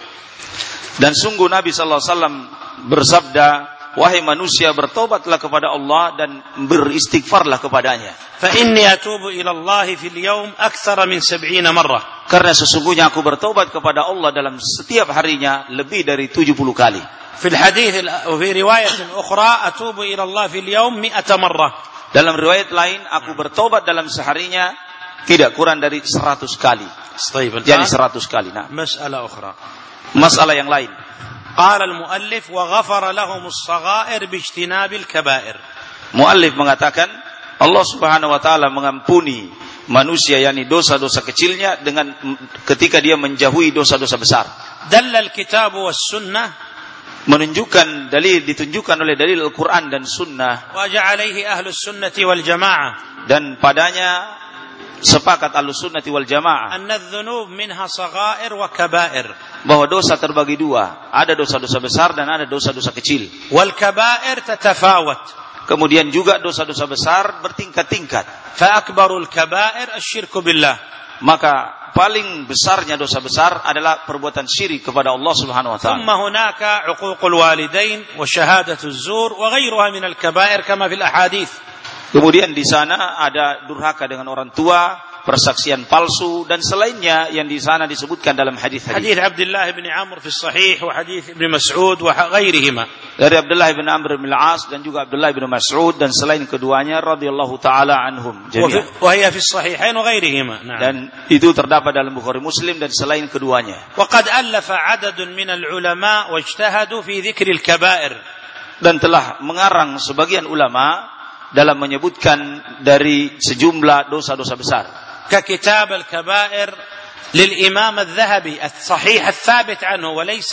Dan sungguh Nabi sallallahu alaihi wasallam bersabda, wahai manusia, bertobatlah kepada Allah dan beristighfarlah kepadanya. Fa inni atubu ila Allah fil yawm aktsara min sab'ina marrah. Karena sesungguhnya aku bertobat kepada Allah dalam setiap harinya lebih dari tujuh puluh kali. Fil hadits wa fi riwayat ukhra atubu ila Allah fil yawm mi'ata marrah. Dalam riwayat lain aku bertobat dalam seharinya tidak kurang dari seratus kali. Jadi seratus kali. Nah, masalah ukhra. Masalah yang lain. قال المؤلف وغفر لهم الصغائر باجتناب الكبائر. Muallif mengatakan Allah Subhanahu wa taala mengampuni manusia yakni dosa-dosa kecilnya dengan ketika dia menjauhi dosa-dosa besar. Dalla al-kitab was sunnah, menunjukkan dalil ditunjukkan oleh dalil Al-Qur'an dan sunnah. Wa ja'alaihi ahlus sunnati wal jamaah, dan padanya sepakat Ahlussunnati wal Jamaah anna adz-dzunub minha saghair wa kaba'ir, bahwa dosa terbagi dua, ada dosa-dosa besar dan ada dosa-dosa kecil. Wal kaba'ir tatafawat, kemudian juga dosa-dosa besar bertingkat-tingkat. Fa akbarul kaba'ir asyirku billah, maka paling besarnya dosa besar adalah perbuatan syirik kepada Allah Subhanahu wa taala. Thumma hunaka 'uququl walidain wa syahadatuz zur wa ghairuha min al-kaba'ir kama fil ahadits. Kemudian di sana ada durhaka dengan orang tua, persaksian palsu dan selainnya yang di sana disebutkan dalam hadis-hadis. Hadis Abdullah bin Amr fi sahih wa hadis Ibnu Mas'ud wa ghairihima. Dari Abdullah bin Amr bin Al-As dan juga Abdullah bin Mas'ud dan selain keduanya radhiyallahu taala anhum jami'an. Wa hiya fi sahihain wa ghairihima. Dan itu terdapat dalam Bukhari Muslim dan selain keduanya. Wa qad allafa 'adadun min al-ulama wajtahadu fi dzikri al-kaba'ir. Dan telah mengarang sebagian ulama dalam menyebutkan dari sejumlah dosa-dosa besar. ككتاب الكبائر للإمام الذهبي الصحيح الثابت عنه وليس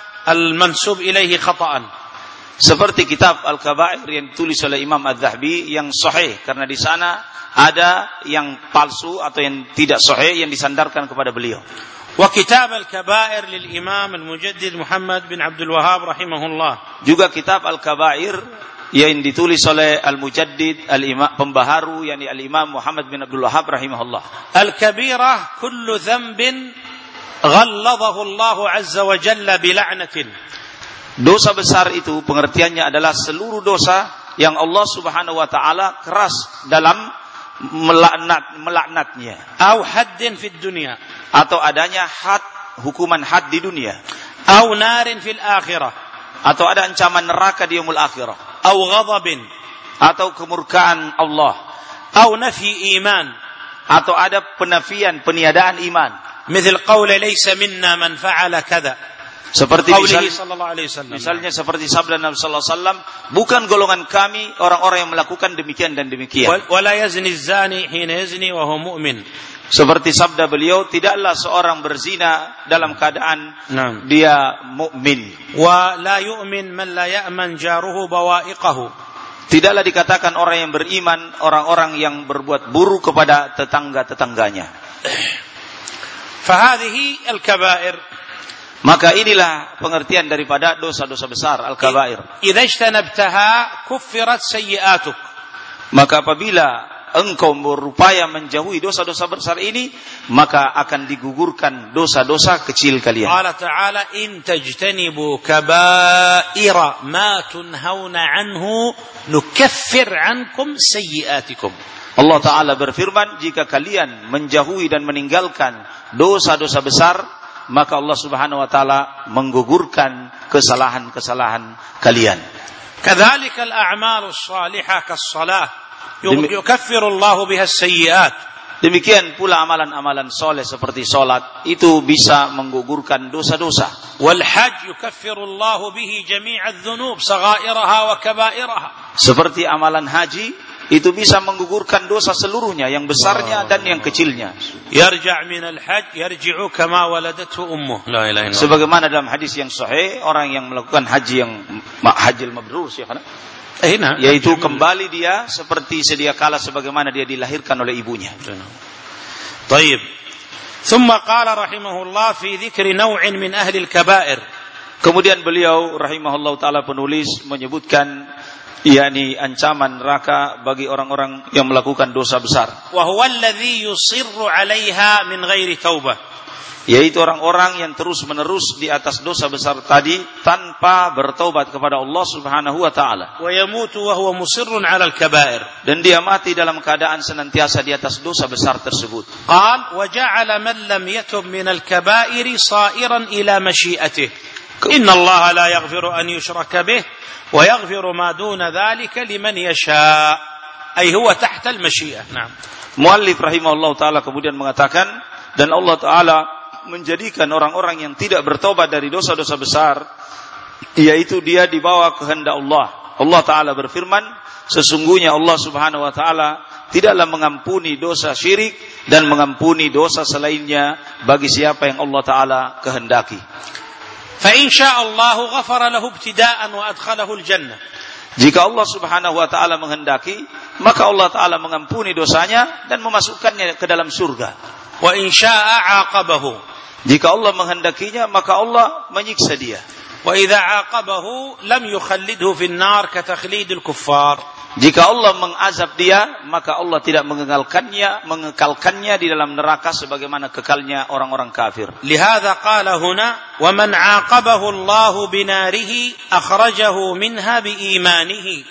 المنسوب إليه خطأ. Seperti kitab Al-Kabair yang ditulis oleh Imam Adz-Dzahabi yang sahih, karena di sana ada yang palsu atau yang tidak sahih yang disandarkan kepada beliau. وكتاب الكبائر للإمام المجدد محمد بن عبد الوهاب رحمه الله. Juga kitab Al-Kabair yang ditulis oleh Al-Mujaddid, al-Imam pembaharu yakni Al-Imam Muhammad bin Abdul Wahhab rahimahullah. Al-kabirah kullu dhanbin ghalladahu Allah azza wa jalla bi la'natin. Dosa besar itu pengertiannya adalah seluruh dosa yang Allah Subhanahu wa taala keras dalam melaknat melaknatnya. أو حد في الدنيا. Atau adanya had, hukuman had di dunia. أو نار في الآخرة. Atau ada ancaman neraka di yaumul akhirah. أو غضب. Atau kemurkaan Allah. أو نفي إيمان. Atau ada penafian, peniadaan iman. مثل قول ليس منا من فعل كذا. Seperti misal, misalnya seperti sabda Nabi sallallahu alaihi wasallam, bukan golongan kami orang-orang yang melakukan demikian dan demikian. ولا يزني الزاني حين يزني وهو مؤمن. Seperti sabda beliau, tidaklah seorang berzina dalam keadaan nah. dia mukmin. ولا يؤمن من لا يأمن جاره بوائقه. Tidaklah dikatakan orang yang beriman orang-orang yang berbuat buruk kepada tetangga-tetangganya. فهذه الكبائر. Maka inilah pengertian daripada dosa-dosa besar, al-kabair. إذا اجتنبتها كفرت سيئاتك. Maka apabila engkau berupaya menjauhi dosa-dosa besar ini, maka akan digugurkan dosa-dosa kecil kalian. Allah Ta'ala, in tajtanibu kabaira ma tunhauna anhu nukaffir ankum sayyiatikum. Allah Ta'ala berfirman, jika kalian menjauhi dan meninggalkan dosa-dosa besar, maka Allah Subhanahu wa taala menggugurkan kesalahan-kesalahan kalian. Kadzalika al-a'malu as-salihah kas-shalah yukaffiru Allah biha as-sayyi'at. Demikian pula amalan-amalan soleh seperti salat itu bisa menggugurkan dosa-dosa. Wal hajj yukaffiru Allah bihi jami' adh-dhunub saghairaha wa kaba'iraha. Seperti amalan haji itu bisa menggugurkan dosa seluruhnya, yang besarnya dan yang kecilnya. Yarja' min al-hajj yarji'u kama waladathu ummuh. La ilaha illallah. Sebagaimana dalam hadis yang sahih, orang yang melakukan haji yang hajjul mabrur syekhana, eh, nah, yaitu kembali dia seperti sedia kala sebagaimana dia dilahirkan oleh ibunya. Baik. ثم قال رحمه الله في ذكر نوع من أهل الكبائر. Kemudian beliau rahimahullah taala penulis menyebutkan yakni ancaman neraka bagi orang-orang yang melakukan dosa besar. Wa huwa alladhi yusirru 'alaiha min ghairi taubah. Yaitu orang-orang yang terus-menerus di atas dosa besar tadi tanpa bertaubat kepada Allah Subhanahu wa taala. Wa yamutu wa huwa musirrun 'ala al-kaba'ir. Dan dia mati dalam keadaan senantiasa di atas dosa besar tersebut. Qal wa ja'ala man lam yatub min al-kaba'iri sa'iran ila masyi'atihi. Inna Allah la yaghfiru an yushraka bih wa yaghfiru ma duna dhalika liman yasha. Ay huwa tahta al-masyi'ah. Naam. Muallif rahimahullah taala kemudian mengatakan, dan Allah taala menjadikan orang-orang yang tidak bertobat dari dosa-dosa besar, yaitu dia di bawah kehendak Allah. Allah taala berfirman, sesungguhnya Allah Subhanahu wa taala tidaklah mengampuni dosa syirik dan mengampuni dosa selainnya bagi siapa yang Allah taala kehendaki. Fa in syaa Allah ghafara lahu ibtida'an wa adkhalahu al-jannah. Jika Allah Subhanahu wa taala menghendaki, maka Allah taala mengampuni dosanya dan memasukkannya ke dalam surga. Wa in syaa 'aqabahu. Jika Allah menghendakinya, maka Allah menyiksa dia. Wa idza 'aqabahu lam yukhallidhu fi an-nar ka takhlidil kuffar. Jika Allah mengazab dia, maka Allah tidak mengekalkannya, mengekalkannya di dalam neraka sebagaimana kekalnya orang-orang kafir. Lihadza qala huna wa man 'aqabahu Allah binarihi akhrajahu minha biimanihi.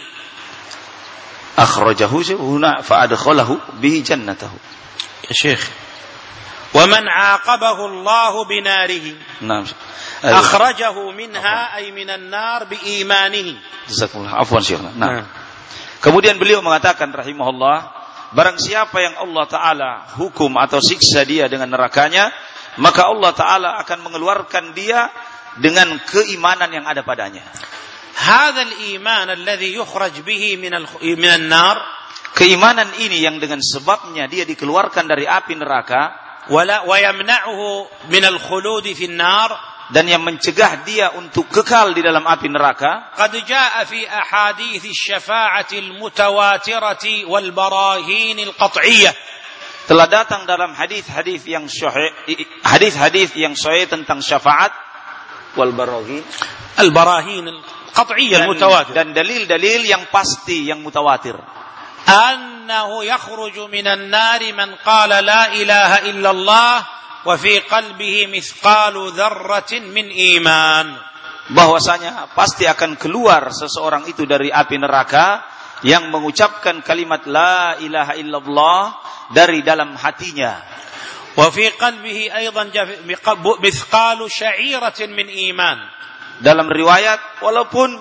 Akhrajahu huna fa adkhalahu bihi jannatahu. Ya Syekh. Wa man 'aqabahu Allah binarihi. Naam. Akhrajahu minha ay minan nar biimanihi. Jazakumullah. Afwan Syekh. Nah. Kemudian beliau mengatakan rahimahullah, barang siapa yang Allah Ta'ala hukum atau siksa dia dengan nerakanya, maka Allah Ta'ala akan mengeluarkan dia dengan keimanan yang ada padanya. Hadzal iman alladhi yukhraj bihi min an-nar. Keimanan ini yang dengan sebabnya dia dikeluarkan dari api neraka, wala wa yamna'uhu min al-khulud fi an-nar, dan yang mencegah dia untuk kekal di dalam api neraka. Qad jaa'a fi ahadits asy-syafa'ati al-mutawatirati wal barahin al-qat'iyyah. Telah datang dalam hadis-hadis yang sahih, hadis-hadis yang sahih tentang syafaat wal barahin al-barahin al-qat'iyyah al-mutawatir, dan dalil-dalil yang pasti yang mutawatir. Annahu yakhruju minan nari man qala la ilaha illallah wa fi qalbihi mithqalu dzarratin min iman. Bahwasanya pasti akan keluar seseorang itu dari api neraka yang mengucapkan kalimat la ilaha illallah dari dalam hatinya. Wa fi qalbihi aidan mithqalu sya'iratin min iman. Dalam riwayat, walaupun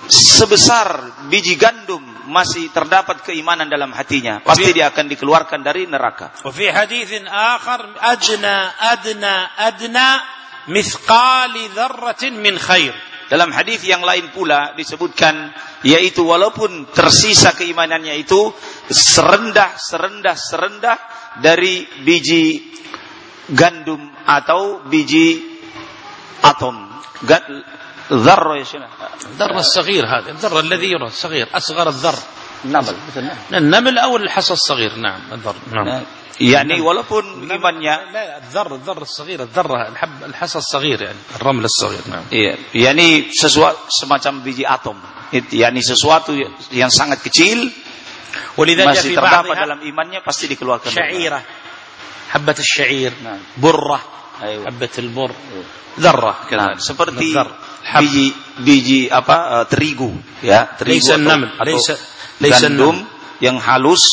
sebesar biji gandum masih terdapat keimanan dalam hatinya, pasti dia akan dikeluarkan dari neraka. Wa fi haditsin akhar adna adna adna mithqali dzarratin min khair. Dalam hadis yang lain pula disebutkan, yaitu walaupun tersisa keimanannya itu serendah serendah serendah dari biji gandum atau biji atom. Dzarrah ya Syekh. Dzarrah as-saghir hada, dzarrah alladhi yura as-saghir, asghar adh-dzarr. Naml, النمل أو الحصى الصغير. نعم الذر. نعم. يعني walaupun imannya لا الذر الذر الصغير الذرة الحب الحصى الصغير يعني الرمل الصغير. نعم. Iya, yani sesuatu semacam biji atom. Yani sesuatu yang sangat kecil masih terdapat dalam imannya pasti dikeluarkan. Sya'irah, حبة الشعير, برة, حبة البر, ذرة. Nah, seperti biji biji apa terigu ya, terigu atau gandum yang halus.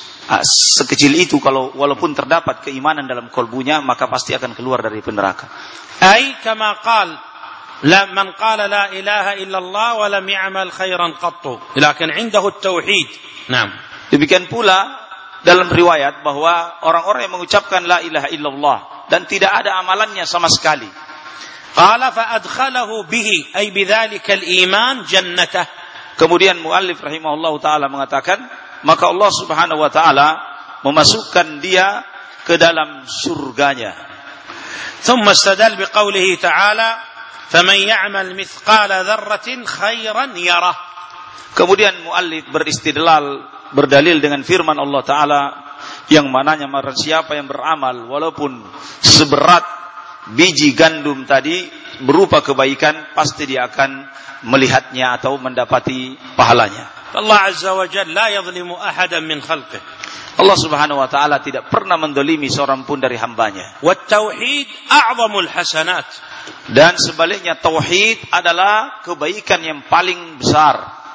Sekecil itu kalau walaupun terdapat keimanan dalam kalbunya, maka pasti akan keluar dari neraka. Ai kama qala la man qala la ilaha illallah wa lam ya'mal khairan qattu lakin 'indahu at-tauhid. Naam. Demikian pula dalam riwayat bahwa orang-orang yang mengucapkan la ilaha illallah dan tidak ada amalannya sama sekali. Qala fa adkhalahu bihi ay bidzalika al-iman jannatah. Kemudian muallif rahimahullahu taala mengatakan, maka Allah Subhanahu wa taala memasukkan dia ke dalam surganya. Thumma istadal biqaulihi ta'ala, "Faman ya'mal mithqala dzarratin khairan yarah." Kemudian muallif beristidlal, berdalil dengan firman Allah taala yang mananya siapa yang beramal walaupun seberat biji gandum tadi berupa kebaikan, pasti dia akan melihatnya atau mendapati pahalanya. Allah Azza wa Jalla la yadhlimu ahadan min khalqihi. Allah Subhanahu wa taala tidak pernah mendolimi seorang pun dari hambanya. Wat tauhid a'zamul hasanat. Dan sebaliknya tauhid adalah kebaikan yang paling besar.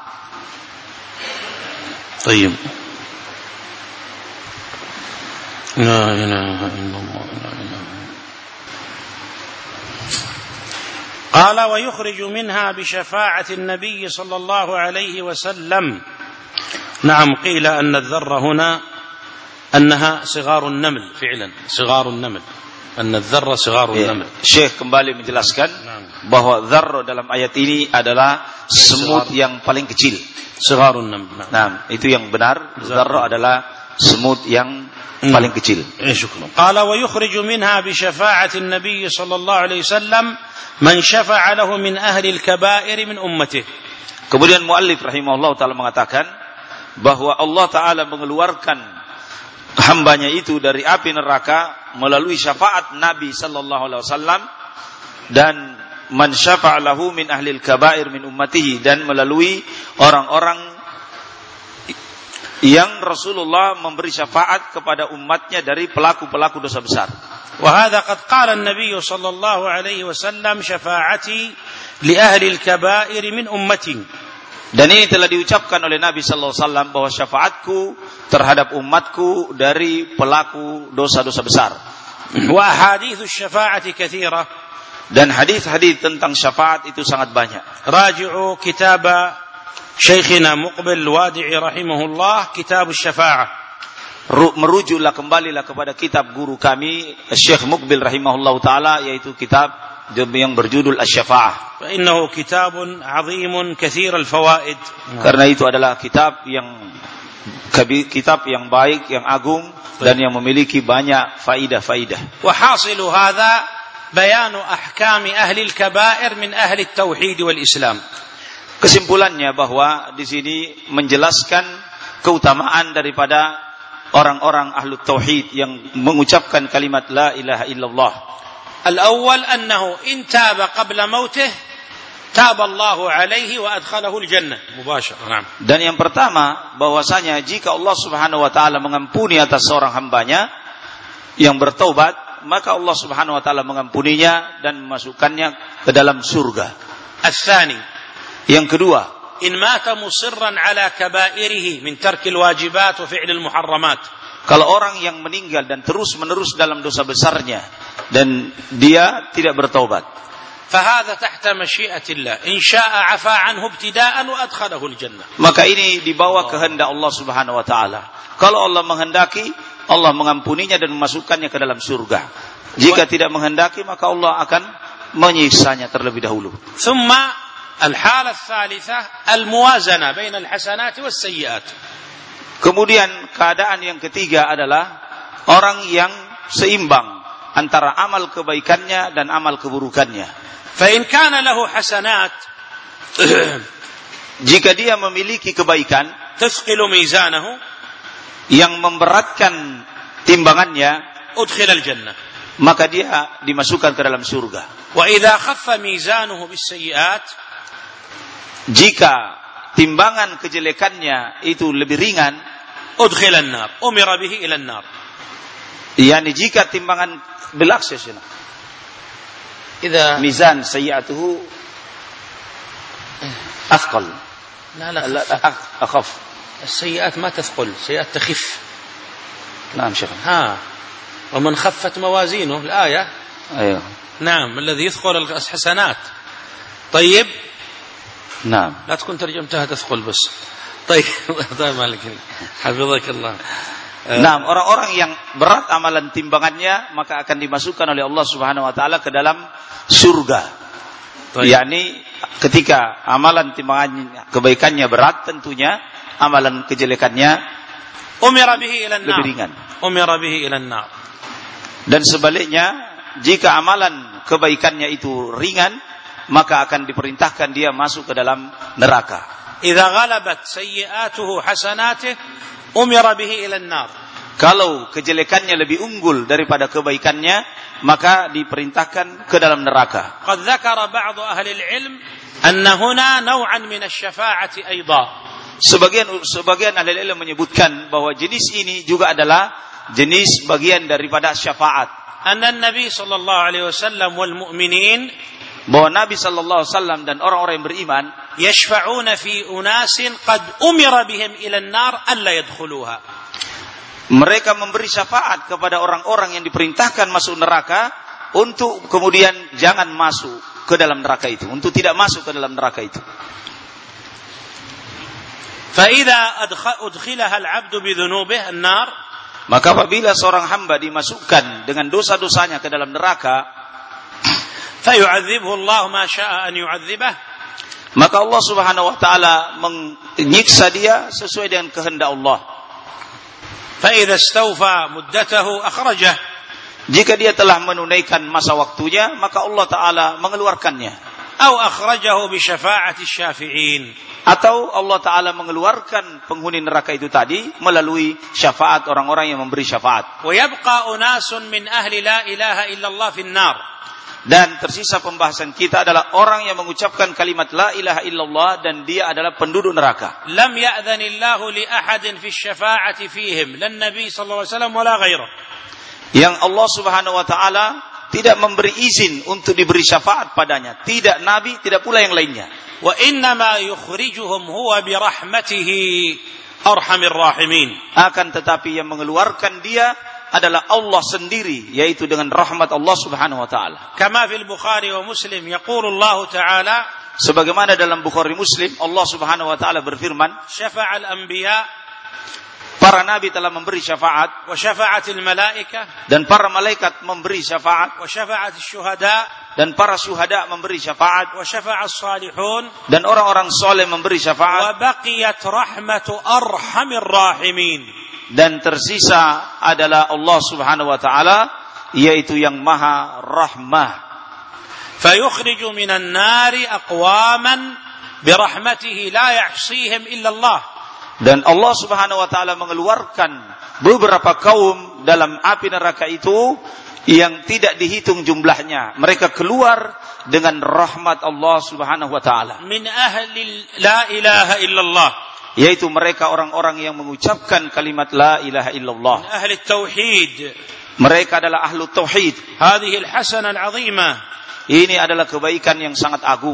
Tayyib. La ilaha illallah. قال ويخرج منها بشفاعة النبي صلى الله عليه وسلم. نعم قيل أن الذرة هنا أنها صغار النمل فعلا صغار النمل أن الذرة صغار النمل. Syekh kembali menjelaskan bahwa dzarrah dalam ayat ini adalah semut yang paling kecil. صغار النمل. Nah, itu yang benar. Dzarrah adalah semut yang paling kecil. قال ويخرج منها بشفاعة النبي صلى الله عليه وسلم man syafa'a lahu min ahli al-kaba'ir min ummatihi. Kemudian muallif rahimahullah taala mengatakan bahwa Allah taala mengeluarkan hambanya itu dari api neraka melalui syafaat Nabi sallallahu alaihi wasallam, dan man syafa'a lahu min ahli al-kaba'ir min ummatihi, dan melalui orang-orang yang Rasulullah memberi syafaat kepada umatnya dari pelaku-pelaku dosa besar. وهذا قد قال النبي صلى الله عليه وسلم شفاعتي لأهل الكبائر من أمتي. Dan ini telah diucapkan oleh Nabi sallallahu alaihi wasallam bahwa syafaatku terhadap umatku dari pelaku dosa-dosa besar. وأحاديث الشفاعة كثيرة. Dan hadis-hadis tentang syafaat itu sangat banyak. راجعوا كتاب شيخنا مقبل الوادعي رحمه الله كتاب الشفاعة. Merujuklah kembalilah kepada kitab guru kami Syekh Muqbil rahimahullahu taala, yaitu kitab yang berjudul Asy-Syafa'ah. Innahu kitabun 'azimun katsir al-fawaid. Karena itu adalah kitab yang kitab yang baik, yang agung, dan yang memiliki banyak faidah-faidah. Wa hasilu hadza bayanu ahkami ahli al-kaba'ir min ahli at-tauhid wal Islam. Kesimpulannya bahwa di sini menjelaskan keutamaan daripada orang-orang ahlu tauhid yang mengucapkan kalimat la ilaha illallah. Al-awwal annahu in taba qabla mautih taba Allah alaihi wa adkhalahu al-jannah mubasharatan. Dan yang pertama bahwasanya jika Allah Subhanahu wa taala mengampuni atas seorang hambanya yang bertaubat, maka Allah Subhanahu wa taala mengampuninya dan memasukkannya ke dalam surga. Ats-tsani, yang kedua, إن مات مصرا على كبائره من ترك الواجبات وفعل المحرمات. Kalau orang yang meninggal dan terus menerus dalam dosa besarnya dan dia tidak bertaubat, فهذا تحت مشيئة الله إن شاء عفا عنه ابتداء وأدخله الجنة. Maka ini dibawa kehendak Allah Subhanahu wa taala. Kalau Allah menghendaki, Allah mengampuninya dan memasukkannya ke dalam surga. Jika tidak menghendaki, maka Allah akan menyiksanya terlebih dahulu. ثم الحالة الثالثة الموازنة بين الحسنات والسيئات. Kemudian keadaan yang ketiga adalah orang yang seimbang antara amal kebaikannya dan amal keburukannya. فإن كان له حسنات jika dia memiliki kebaikan تثقل ميزانه yang memberatkan timbangannya, أدخل الجنة, maka dia dimasukkan ke dalam surga. وإذا خف ميزانه بالسيئات, jika timbangan kejelekannya itu lebih ringan, أدخل النار, أمر به إلى النار. Yani jika timbangan بالعكس يا شيخ, إذا ميزان سيئاته أثقل. لا لا, لا أخف. السيئات ما تثقل، السيئات تخف. نعم شيخ. ها ومن خفت موازينه الآية. أيوه. نعم الذي يثقل الحسنات. طيب. نعم. لا تكون ترجمتها تثقل بس. طيب طيب مالك حفظك الله. Nah, orang-orang yang berat amalan timbangannya maka akan dimasukkan oleh Allah Subhanahu wa taala ke dalam surga. yakni ketika amalan timbangan kebaikannya berat, tentunya amalan kejelekannya umira bihi ila an-nar, lebih ringan. Umira bihi ila an-nar. Dan sebaliknya, jika amalan kebaikannya itu ringan, maka akan diperintahkan dia masuk ke dalam neraka. Idza ghalabat sayyi'atuhu hasanatihi umira bihi ila an-nar. Kalau kejelekannya lebih unggul daripada kebaikannya, maka diperintahkan ke dalam neraka. Qad dzakara ba'd ahli al-'ilm anna huna naw'an min asy-syafa'ati aidan. Sebagian sebagian ahli ilmu menyebutkan bahwa jenis ini juga adalah jenis bagian daripada syafaat. Anna an-nabi sallallahu alaihi wasallam wal mu'minin, bahwa Nabi sallallahu alaihi wasallam dan orang-orang yang beriman yashfa'una fi unasin qad umira bihim ila an-nar alla yadkhuluha. Mereka memberi syafaat kepada orang-orang yang diperintahkan masuk neraka untuk kemudian jangan masuk ke dalam neraka itu, untuk tidak masuk ke dalam neraka itu. Fa idza adkhilaha al-'abdu bi dhunubihi an-nar, maka apabila seorang hamba dimasukkan dengan dosa-dosanya ke dalam neraka, fayu'adzibhu Allah ma syaa an yu'adzibah, maka Allah Subhanahu wa taala menyiksa dia sesuai dengan kehendak Allah. Fa idza istawfa muddatahu akhrajah, jika dia telah menunaikan masa waktunya, maka Allah taala mengeluarkannya. Atau akhrajahu bi syafa'ati syafi'in, atau Allah taala mengeluarkan penghuni neraka itu tadi melalui syafaat orang-orang yang memberi syafaat. Wa yabqa unasun min ahli la ilaha illallah fin nar. Dan tersisa pembahasan kita adalah orang yang mengucapkan kalimat la ilaha illallah dan dia adalah penduduk neraka. Lam ya'dhanillahu li ahadin fi syafa'ati fihim, lan nabi sallallahu alaihi wasallam wala ghairuh. Yang Allah Subhanahu wa taala tidak memberi izin untuk diberi syafaat padanya, tidak nabi, tidak pula yang lainnya. Wa inna ma yukhrijuhum huwa bi rahmatihi arhamir rahimin. Akan tetapi yang mengeluarkan dia adalah Allah sendiri, yaitu dengan rahmat Allah Subhanahu wa taala. Kama fil Bukhari wa Muslim yaqulu Allah taala, sebagaimana dalam Bukhari Muslim Allah Subhanahu wa taala berfirman, syafa'al anbiya, para nabi telah memberi syafaat, wa syafa'atil malaika, dan para malaikat memberi syafaat, wa syafa'atis syuhada, dan para syuhada memberi syafaat, wa syafa'as salihun, dan orang-orang soleh memberi syafaat, wa baqiyat rahmatu arhamir rahimin, dan tersisa adalah Allah Subhanahu wa taala, yaitu yang Maha Rahmah. Fayukhriju minan nari aqwaman birahmatihi la yahsihim illa Allah. Dan Allah Subhanahu wa taala mengeluarkan beberapa kaum dalam api neraka itu yang tidak dihitung jumlahnya. Mereka keluar dengan rahmat Allah Subhanahu wa taala. Min ahli la ilaha illallah, yaitu mereka orang-orang yang mengucapkan kalimat la ilaha illallah. Min ahli tauhid, mereka adalah ahlu tauhid. Hadhihi al-hasanah al-'azimah, ini adalah kebaikan yang sangat agung.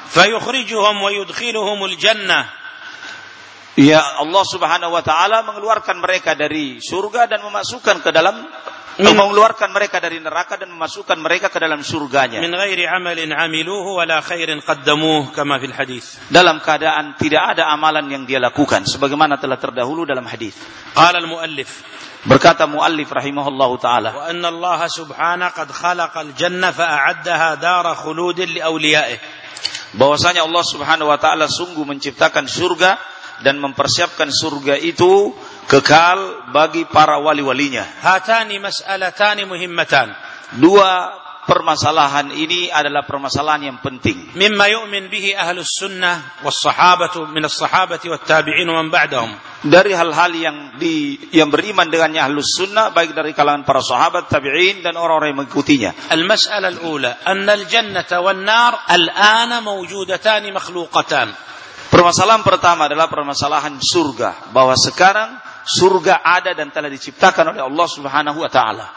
فيخرجهم ويدخلهم الجنة. Ya, Allah Subhanahu wa taala mengeluarkan mereka dari surga dan memasukkan ke dalam Min, mengeluarkan mereka dari neraka dan memasukkan mereka ke dalam surganya. Min ghairi amalin amiluhu wala khairin qaddamuhu kama fil hadis. Dalam keadaan tidak ada amalan yang dia lakukan sebagaimana telah terdahulu dalam hadis. Qala al-muallif, berkata muallif rahimahullahu taala, wa anna Allah subhanahu qad khalaqa al-jannah fa a'addaha dara khuludin li awliya'ih. Bahwasanya Allah Subhanahu wa taala sungguh menciptakan surga dan mempersiapkan surga itu kekal bagi para wali-walinya. Hatani mas'alatani muhimmatan. Dua permasalahan ini adalah permasalahan yang penting. Mimma yu'min bihi ahlus sunnah was sahabatu min as-sahabati wat tabi'in wa man ba'dahum. Dari hal-hal yang di yang beriman dengannya ahlus sunnah baik dari kalangan para sahabat, tabi'in dan orang-orang yang mengikutinya. Al-mas'alah al-ula anna al-jannata wan nar al-ana mawjudatan makhluqatan. Permasalahan pertama adalah permasalahan surga, bahwa sekarang surga ada dan telah diciptakan oleh Allah Subhanahu wa taala.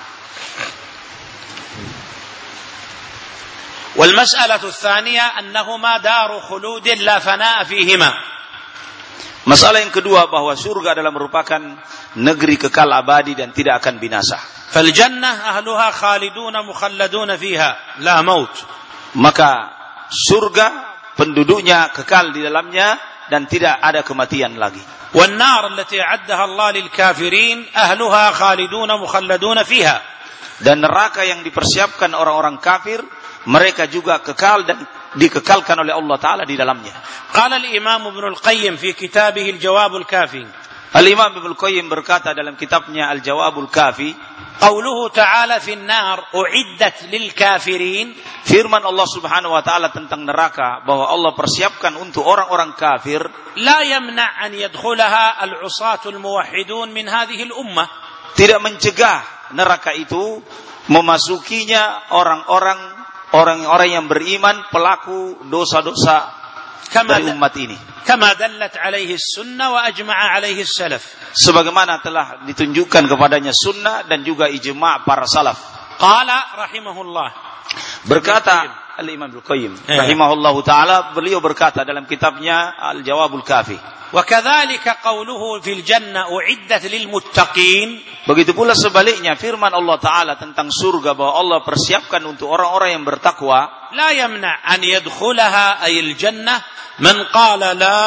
Wal mas'alatu tsaniyah annahuma daru khuludin la fanaa fihima. Masalah yang kedua bahwa surga adalah merupakan negeri kekal abadi dan tidak akan binasa. Fal jannah ahluha khaliduna mukhalladuna fiha la maut. Maka surga penduduknya kekal di dalamnya dan tidak ada kematian lagi. Wan nar allati a'addaha Allah lil kafirin ahluha khaliduna mukhalladuna fiha. Dan neraka yang dipersiapkan orang-orang kafir mereka juga kekal dan dikekalkan oleh Allah taala di dalamnya. Qala al-Imam Ibnu al-Qayyim fi kitabih al-Jawab al-Kafi. Al-Imam Ibnu al-Qayyim berkata dalam kitabnya Al-Jawab al-Kafi, qauluhu ta'ala fi an-nar u'iddat lil kafirin. Firman Allah Subhanahu wa taala tentang neraka bahwa Allah persiapkan untuk orang-orang kafir. La yamna' an yadkhulaha al-'usatu al-muwahhidun min hadhihi al-ummah. Tidak mencegah neraka itu memasukinya orang-orang orang-orang yang beriman pelaku dosa-dosa dari umat ini. Kama dallat alaihi sunnah wa ajma'a alaihi salaf. Sebagaimana telah ditunjukkan kepadanya sunnah dan juga ijma' para salaf. Qala rahimahullah. Berkata Al-Imam Ibnu Qayyim rahimahullahu taala, beliau berkata dalam kitabnya Al-Jawabul Kafi. Wa kadzalika qawluhu fil jannah u'iddat lil muttaqin. Begitu pula sebaliknya firman Allah taala tentang surga bahwa Allah persiapkan untuk orang-orang yang bertakwa. La yamna an yadkhulaha ayil jannah man qala la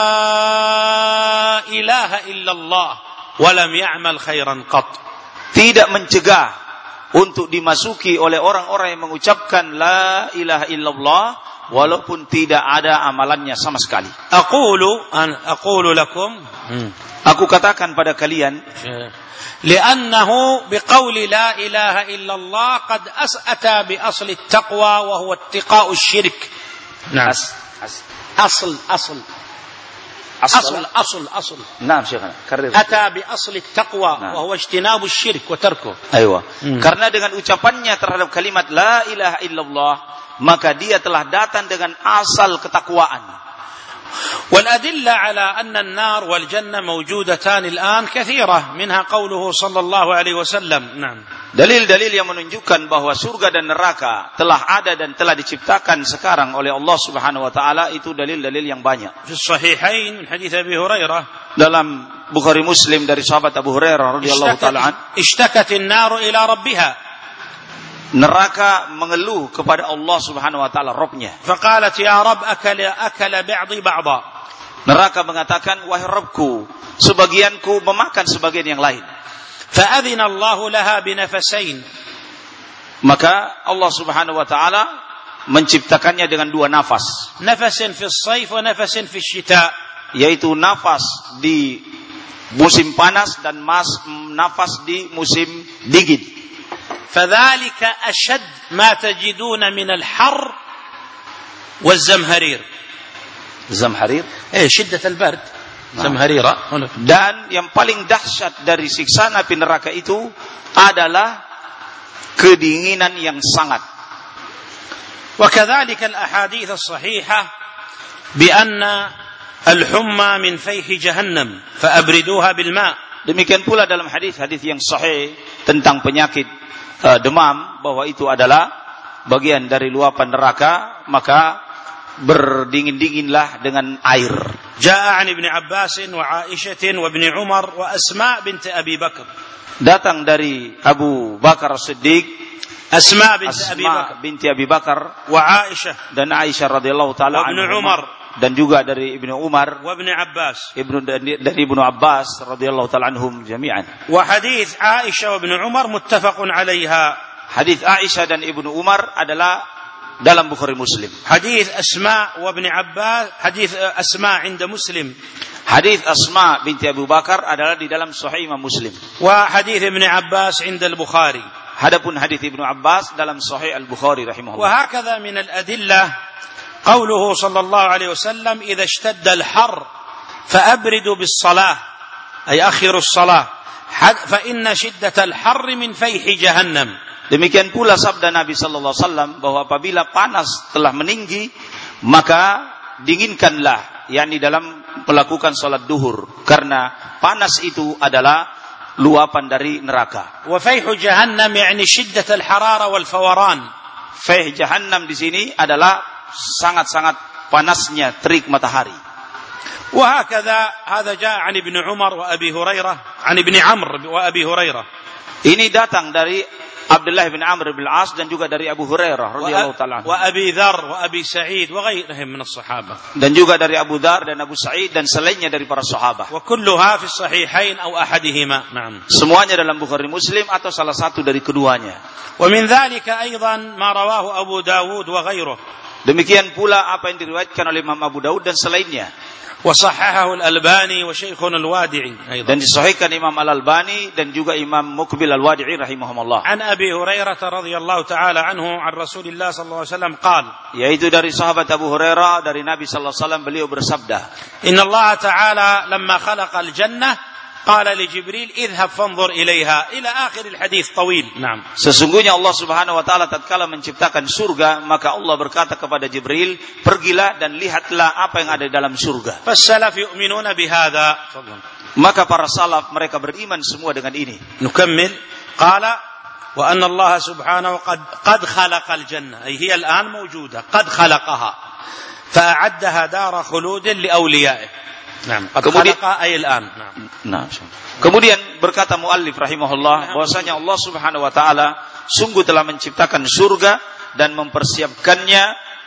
ilaha illallah wa lam ya'mal khairan qat. Tidak mencegah untuk dimasuki oleh orang-orang yang mengucapkan la ilaha illallah walaupun tidak ada amalannya sama sekali. Aqulu an aqulu lakum, aku katakan pada kalian, li'annahu biqauli la ilaha illallah qad as'ata bi asli at-taqwa wa huwa ittiqa'u asy-syirk. Nah, asl asl asl asl asl. Naam Syekhana, karir. Ata bi asli at-taqwa wa huwa ijtinabu asy-syirk wa tarku. Aywa. Karena dengan ucapannya terhadap kalimat la ilaha illallah maka dia telah datang dengan asal ketakwaan. Wal adilla ala anna an-nar wal jannah mawjudatan al-an katsira minha qawluhu sallallahu alaihi wasallam. Naam. Dalil-dalil yang menunjukkan bahwa surga dan neraka telah ada dan telah diciptakan sekarang oleh Allah Subhanahu wa taala itu dalil-dalil yang banyak. Fi sahihain min hadits Abi Hurairah, dalam Bukhari Muslim dari sahabat Abu Hurairah radhiyallahu taala an, ishtakat an-nar ila rabbiha. Neraka mengeluh kepada Allah Subhanahu wa taala Rabbnya. Faqalat ya Rabb akala akala ba'dhi ba'dha. Neraka mengatakan wahai Rabbku, sebagianku memakan sebagian yang lain. Fa'adhina Allah laha binafasain. Maka Allah Subhanahu wa taala menciptakannya dengan dua nafas. Nafasin fi as-sayf wa nafasin fi asy-syita, yaitu nafas di musim panas dan mas, nafas di musim dingin. فذلك أشد ما تجدون من الحر والزمهرير. زمهرير eh شدة البرد زمهريرة. Dan yang paling dahsyat dari siksa api neraka itu adalah kedinginan yang sangat. وكذلك الأحاديث الصحيحة بأن الحمى من فيح جهنم فأبردوها بالماء. Demikian pula dalam hadis-hadis yang sahih tentang penyakit Uh, demam bahwa itu adalah bagian dari luapan neraka, maka berdingin-dinginlah dengan air. Jaa 'an Ibnu Abbas wa Aisyah wa Ibnu Umar wa Asma binti Abi Bakar. Datang dari Abu Bakar Siddiq, Asma binti Abi Asma Bakar, binti Abi Bakar, wa Aisyah, dan Aisyah radhiyallahu taala wa Ibnu Umar, dan juga dari Ibnu Umar, wa Ibnu Abbas, Ibnu dari Ibnu Abbas radhiyallahu taala anhum jami'an. Wa hadits Aisyah wa Ibnu Umar muttafaqun 'alaiha. Hadits Aisyah dan Ibnu Umar adalah dalam Bukhari Muslim. Hadits Asma wa Ibnu Abbas, hadits Asma 'inda Muslim. Hadits Asma binti Abu Bakar adalah di dalam Sahih Imam Muslim. Wa hadits Ibnu Abbas 'inda Al-Bukhari. Hadapun hadits Ibnu Abbas dalam Sahih Al-Bukhari rahimahullah. Wa hakadha min al-adillah qawluhu sallallahu alaihi wasallam idza ishtadda al-har fa'abridu bis-salah ay akhiru as-salah fa inna shiddata al-har min fayhi jahannam. Demikian pula sabda Nabi sallallahu alaihi wasallam bahwa apabila panas telah meninggi maka dinginkanlah, yakni dalam melakukan salat duhur, karena panas itu adalah luapan dari neraka. Wa fayhu jahannam yani shiddat al-harara wal fawaran. Fayh jahannam di sini adalah sangat-sangat panasnya terik matahari. Wa hakadha hadha jaa 'an Ibnu Umar wa Abi Hurairah, 'an Ibni Amr wa Abi Hurairah. Ini datang dari Abdullah bin Amr bin Al-As dan juga dari Abu Hurairah radhiyallahu taala, wa Abi Dzar wa Abi Sa'id wa ghairihim min as-sahabah, dan juga dari Abu Dzar dan Abu Sa'id dan selainnya dari para sahabat. Wa kulluha fi sahihain aw ahadihima. Na'am. Semuanya dalam Bukhari Muslim atau salah satu dari keduanya. Wa min dzalika aidan ma rawahu Abu Dawud wa ghairuh. Demikian pula apa yang diriwayatkan oleh Imam Abu Dawud dan selainnya. وصححه الألباني وشيخنا الوادعي أيضا. Dan disahihkan Imam Al-Albani dan juga Imam Muqbil Al-Wadi'i rahimahumullah. عن أبي هريرة رضي الله تعالى عنه عن رسول الله صلى الله عليه وسلم قال. Yaitu dari sahabat Abu Hurairah dari Nabi sallallahu alaihi wasallam, beliau bersabda, إن الله تعالى لما خلق الجنة قال لجبريل اذهب فانظر إليها إلى آخر الحديث طويل. نعم. Sesungguhnya Allah Subhanahu wa taala tatkala menciptakan surga, maka Allah berkata kepada Jibril, pergilah dan lihatlah apa yang ada di dalam surga. فالسلف يؤمنون بهذا. Maka para salaf mereka beriman semua dengan ini. نكمل. قال وأن الله سبحانه قد قد خلق الجنة أي هي الآن موجودة قد خلقها فأعدها دار خلود لأوليائه. Nah, kemudian ayat an. Nah, kemudian berkata muallif rahimahullah bahwasanya Allah Subhanahu wa taala sungguh telah menciptakan surga dan mempersiapkannya.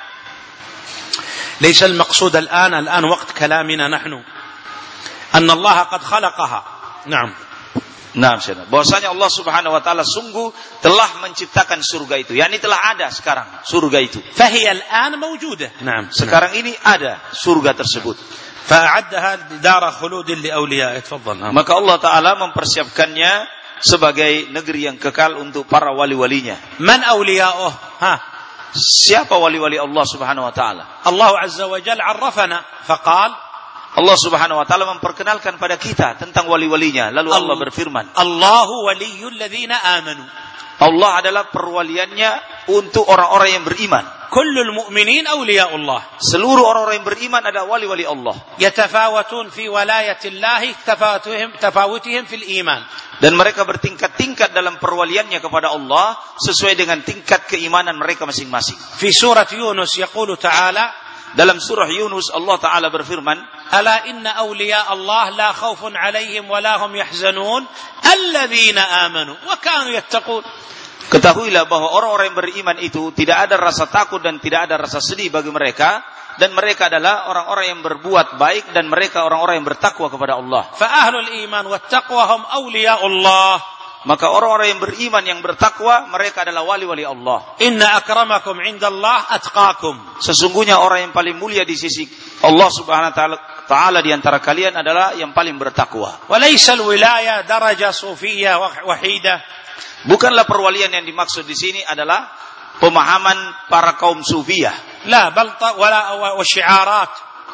ليس المقصود الآن الآن وقت كلامنا نحن أن الله قد خلقها. نعم. Nah, bahwasanya Allah Subhanahu wa taala sungguh telah menciptakan surga itu, yakni telah ada sekarang surga itu. فهي الآن موجودة. نعم. Sekarang ini ada surga tersebut. فأعدها دار خلود لأوليائه. تفضل. Maka Allah Taala mempersiapkannya sebagai negeri yang kekal untuk para wali-walinya. من أولياؤه؟ ها. Siapa wali-wali Allah Subhanahu wa taala? الله عز وجل عرفنا فقال. Allah Subhanahu wa taala memperkenalkan pada kita tentang wali-walinya. Lalu Allah berfirman, الله ولي الذين آمنوا. Allah adalah perwaliannya untuk orang-orang yang beriman. Kullul mu'minin awliya Allah. Seluruh orang-orang yang beriman adalah wali-wali Allah. Yatafawatun fi walayatillahi tafawutihim tafawutihim fil iman. Dan mereka bertingkat-tingkat dalam perwaliannya kepada Allah sesuai dengan tingkat keimanan mereka masing-masing. Fi surat Yunus yaqulu ta'ala, dalam surah Yunus Allah Ta'ala berfirman, Ala inna awliya Allah la khawfun alaihim wa la hum yahzanun alladhina amanu wa kanu yattaqun. Ketahuilah bahwa orang-orang yang beriman itu tidak ada rasa takut dan tidak ada rasa sedih bagi mereka, dan mereka adalah orang-orang yang berbuat baik dan mereka orang-orang yang bertakwa kepada Allah. Fa ahlul iman wat taqwa hum awliya Allah. Maka orang-orang yang beriman yang bertakwa mereka adalah wali-wali Allah. Inna akramakum indallah atqakum. Sesungguhnya orang yang paling mulia di sisi Allah Subhanahu wa taala taala di antara kalian adalah yang paling bertakwa. Wa laysa al-wilaya daraja sufiyyah wahidah. Bukanlah perwalian yang dimaksud di sini adalah pemahaman para kaum sufiyah. La bal wala wa syi'arat.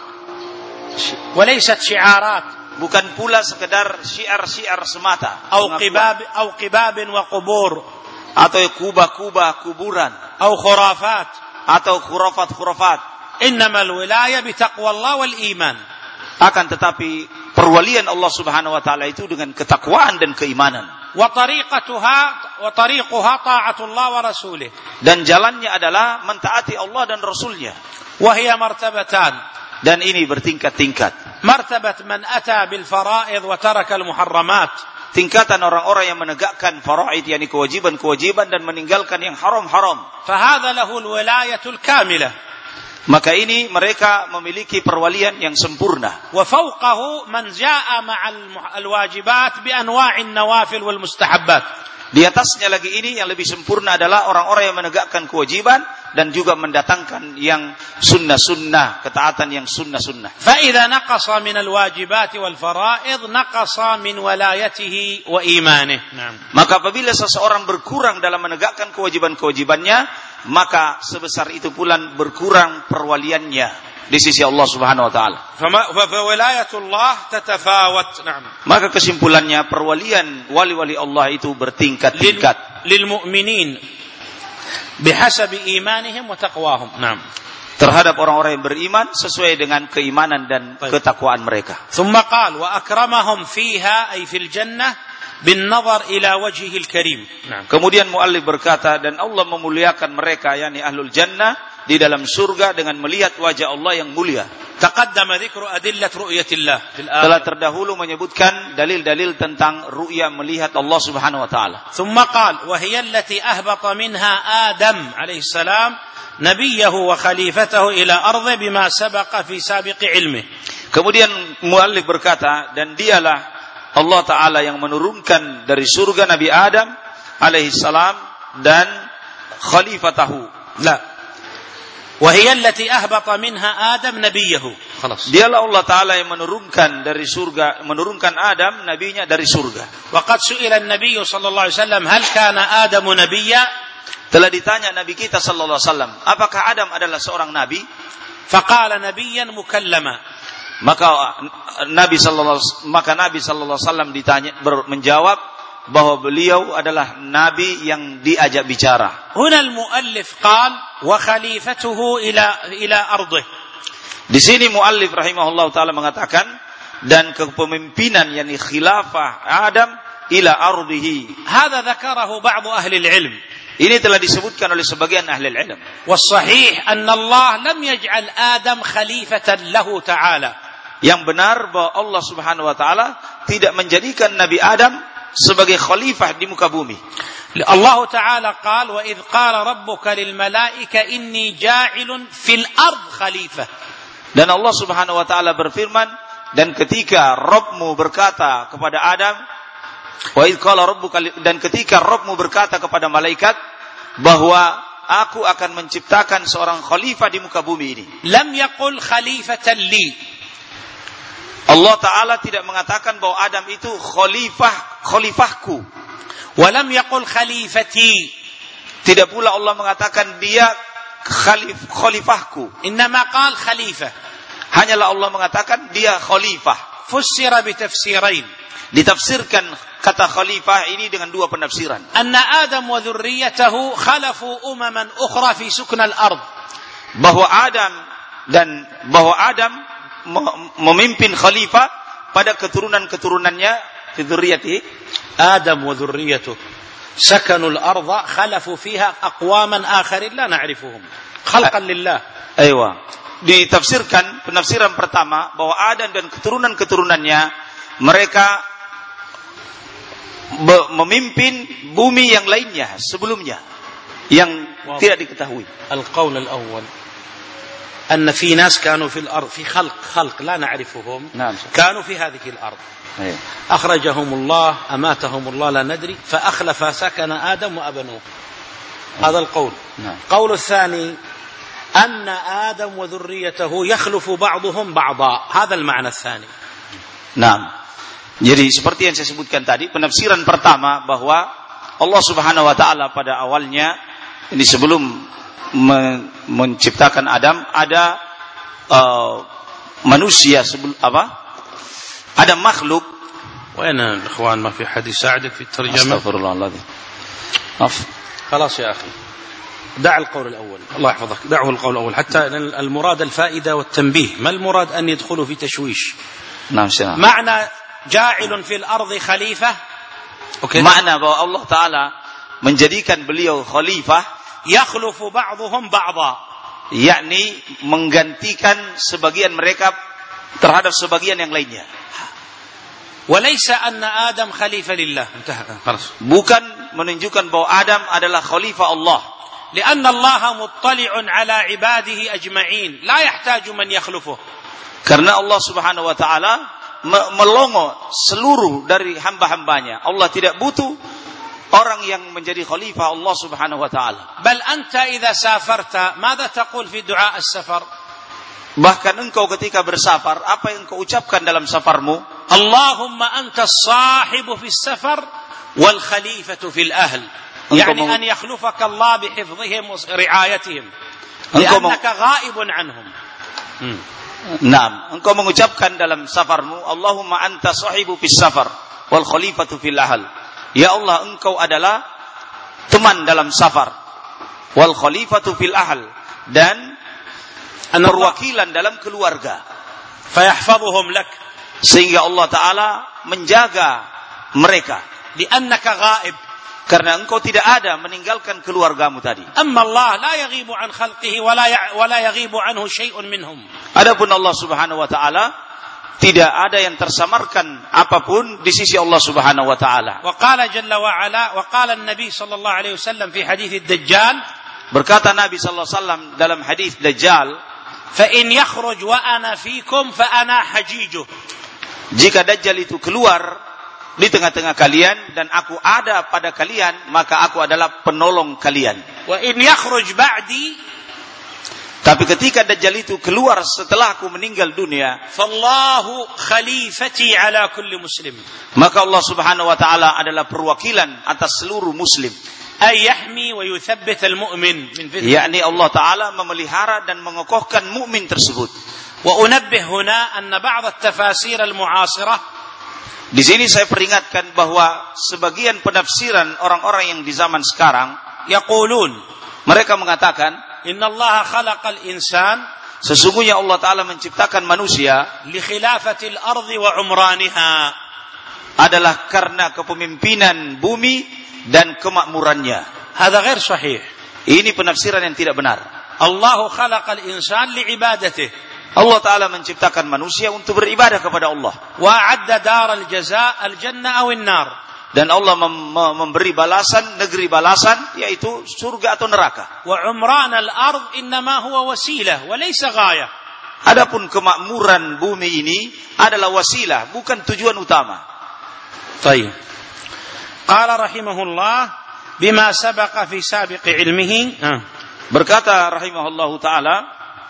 Wa laysat syi'arat. Bukan pula sekedar syiar-syiar semata. Au qibab au qibabin wa qubur. Atau kubah-kubah kuburan. Au khurafat. Atau khurafat-khurafat. Innamal wilayah bi taqwallah wal iman. Akan tetapi perwalian Allah Subhanahu wa taala itu dengan ketakwaan dan keimanan. Wa tariqatuha wa tariquha ta'atullah wa rasulih. Dan jalannya adalah mentaati Allah dan Rasulnya. وهي مرتبتان. Dan ini bertingkat-tingkat. مرتبة من أتى بالفرائض وترك المحرمات. Tingkatan orang-orang yang menegakkan faraid, yakni kewajiban-kewajiban dan meninggalkan yang haram-haram. فهذا له الولاية الكاملة. Maka ini mereka memiliki perwalian yang sempurna. وفوقه من جاء مع الواجبات بأنواع النوافل والمستحبات. Di atasnya lagi ini yang lebih sempurna adalah orang-orang yang menegakkan kewajiban dan juga mendatangkan yang sunnah-sunnah, ketaatan yang sunnah-sunnah. فإذا نقص من الواجبات والفرائض نقص من ولايته وإيمانه. Maka apabila seseorang berkurang dalam menegakkan kewajiban-kewajibannya, maka sebesar itu pula berkurang perwaliannya di sisi Allah Subhanahu wa taala. فولاية تتفاوت. نعم. Maka kesimpulannya perwalian wali-wali Allah itu bertingkat-tingkat. للمؤمنين بحسب إيمانهم وتقواهم. نعم. Terhadap orang-orang yang beriman sesuai dengan keimanan dan ketakwaan mereka. ثم قال وأكرمهم فيها أي في الجنة بالنظر إلى وجهه الكريم. نعم. Kemudian muallif berkata, dan Allah memuliakan mereka, yakni ahlul jannah, di dalam surga dengan melihat wajah Allah yang mulia. تقدم ذكر أدلة رؤية الله في الآية. Telah terdahulu menyebutkan dalil-dalil tentang ru'ya melihat Allah Subhanahu wa taala. ثم قال وهي التي أهبط منها آدم عليه السلام نبيه وخليفته إلى أرضه بما سبق في سابق علمه. Kemudian muallif berkata, dan dialah Allah taala yang menurunkan dari surga Nabi Adam alaihi salam dan khalifatahu. لا. وهي التي أهبط منها آدم نبيه. خلاص. Dialah Allah taala yang menurunkan dari surga, menurunkan Adam nabinya dari surga. وقد سئل النبي صلى الله عليه وسلم هل كان آدم نبيا؟ Telah ditanya Nabi kita sallallahu alaihi wasallam, apakah Adam adalah seorang nabi? فقال نبيا مكلما. Maka Nabi sallallahu maka Nabi sallallahu alaihi wasallam ditanya ber, menjawab bahwa beliau adalah nabi yang diajak bicara. هنا المؤلف قال وخليفته إلى إلى أرضه. Di sini muallif rahimahullah taala mengatakan dan kepemimpinan yakni khilafah Adam ila ardihi. هذا ذكره بعض أهل العلم. Ini telah disebutkan oleh sebagian ahli ilmu. والصحيح أن الله لم يجعل آدم خليفة له تعالى. Yang benar bahwa Allah Subhanahu wa taala tidak menjadikan Nabi Adam sebagai khalifah di muka bumi. Allah Ta'ala قال وإذ قال ربك للملائكة إني جاعل في الأرض خليفة. Dan Allah Subhanahu wa taala berfirman, dan ketika Rabbmu berkata kepada Adam, wa idz qala rabbuka, dan ketika Rabbmu berkata kepada malaikat bahwa aku akan menciptakan seorang khalifah di muka bumi ini. Lam yaqul khalifatan li. Allah Ta'ala tidak mengatakan bahwa Adam itu khalifah, khalifahku. Walam yaqul khalifati. Tidak pula Allah mengatakan dia khalif, khalifahku. Innama qal khalifah. Hanyalah Allah mengatakan dia khalifah. Fussira bitafsirain. Ditafsirkan kata khalifah ini dengan dua penafsiran. Anna Adam wa dzurriyyatahu khalafu umaman ukhra fi sukna al-ard. Bahwa Adam dan bahwa Adam memimpin khalifah pada keturunan-keturunannya, dzurriyyati Adam wa dzurriyyatuhu sakanu al-ardh khalafu fiha aqwaman akharin la na'rifuhum khalqan lillah. Aywa. Ditafsirkan penafsiran pertama bahwa Adam dan keturunan-keturunannya mereka memimpin bumi yang lainnya sebelumnya yang wow. tidak diketahui. Al-qaul al-awwal أن في ناس كانوا في الأرض في خلق خلق لا نعرفهم نعم. كانوا في هذه الأرض أيه. أخرجهم الله أماتهم الله لا ندري فأخلف سكن آدم وأبنوه أيه. هذا القول نعم. قول الثاني أن آدم وذريته يخلف بعضهم بعضا هذا المعنى الثاني. نعم. Jadi seperti yang saya sebutkan tadi, penafsiran pertama bahwa Allah Subhanahu wa taala pada awalnya ini sebelum menciptakan Adam ada uh, manusia sebelum apa? Ada makhluk. وين الاخوان ما في حد يساعدك في الترجمه؟ استغفر الله العظيم. أف... خلاص يا اخي. دع القول الاول الله يحفظك دعه القول الاول حتى المراد الفائده والتنبيه ما المراد ان يدخلوا في تشويش. نعم سلام. معنى جاعل في الارض خليفه okay. Makna bahwa Allah taala menjadikan beliau khalifah, yakhlufu ba'dhum ba'dha, yakni menggantikan sebagian mereka terhadap sebagian yang lainnya. وليس أن آدم خليفة لله. Bukan menunjukkan bahwa Adam adalah khalifah Allah. لأن الله مطلع على عباده أجمعين لا يحتاج من يخلفه. Karena Allah Subhanahu wa taala melongo seluruh dari hamba-hambanya. Allah tidak butuh orang yang menjadi khalifah Allah Subhanahu wa taala. بل أنت إذا سافرت ماذا تقول في دعاء السفر؟ Bahkan engkau ketika bersafar, apa yang engkau ucapkan dalam safarmu? Allahumma anta as-sahibu fi as-safar wal khalifatu fil ahl. Yani an yakhlufaka Allah bi hifdhihim wa ri'ayatihim. Li'annaka ghaibun anhum. Naam, engkau mengucapkan dalam safarmu, Allahumma anta sahibu fis safar wal khalifatu fil ahl. Ya Allah, engkau adalah teman dalam safar, wal khalifatu fil ahl, dan perwakilan dalam keluarga. Fayahfadhuhum lak, sehingga Allah Ta'ala menjaga mereka. Li'annaka ghaib, karena engkau tidak ada meninggalkan keluargamu tadi. Amma Allah la yaghibu an khalqihi wa la wa la yaghibu anhu syai'un minhum. Adapun Allah Subhanahu wa taala tidak ada yang tersamarkan apapun di sisi Allah Subhanahu wa taala. Wa qala jalla wa ala wa qala an-nabi sallallahu alaihi wasallam fi hadits ad-dajjal, berkata Nabi sallallahu alaihi wasallam dalam hadis Dajjal, fa in yakhruj wa ana fikum fa ana hajijuh. Jika Dajjal itu keluar di tengah-tengah kalian dan aku ada pada kalian, maka aku adalah penolong kalian. Wa in yakhruj ba'di, tapi ketika Dajjal itu keluar setelah aku meninggal dunia, fallahu khalifati ala kulli muslim, maka Allah Subhanahu wa taala adalah perwakilan atas seluruh muslim. Ay yahmi wa yuthabbit al-mu'min min fitnah. Yakni Allah taala memelihara dan mengokohkan mukmin tersebut. Wa unabbih huna anna ba'd at-tafasir al-mu'asirah, di sini saya peringatkan bahwa sebagian penafsiran orang-orang yang di zaman sekarang yaqulun, mereka mengatakan, inna Allah khalaqal insan, sesungguhnya Allah taala menciptakan manusia li khilafatil ardi wa umraniha, adalah karena kepemimpinan bumi dan kemakmurannya. Hadza ghair sahih. Ini penafsiran yang tidak benar. Allah khalaqal insan li'ibadatihi, Allah taala menciptakan manusia untuk beribadah kepada Allah. Wa a'adda daral jazaa al-jannah aw an-nar, dan Allah mem- memberi balasan, negeri balasan, yaitu surga atau neraka. Wa umran al-ard innama huwa wasilah wa laysa ghayah. Adapun kemakmuran bumi ini adalah wasilah, bukan tujuan utama. Baik. Qala rahimahullah bima sabaqa fi sabiqi ilmihi, berkata rahimahullahu taala,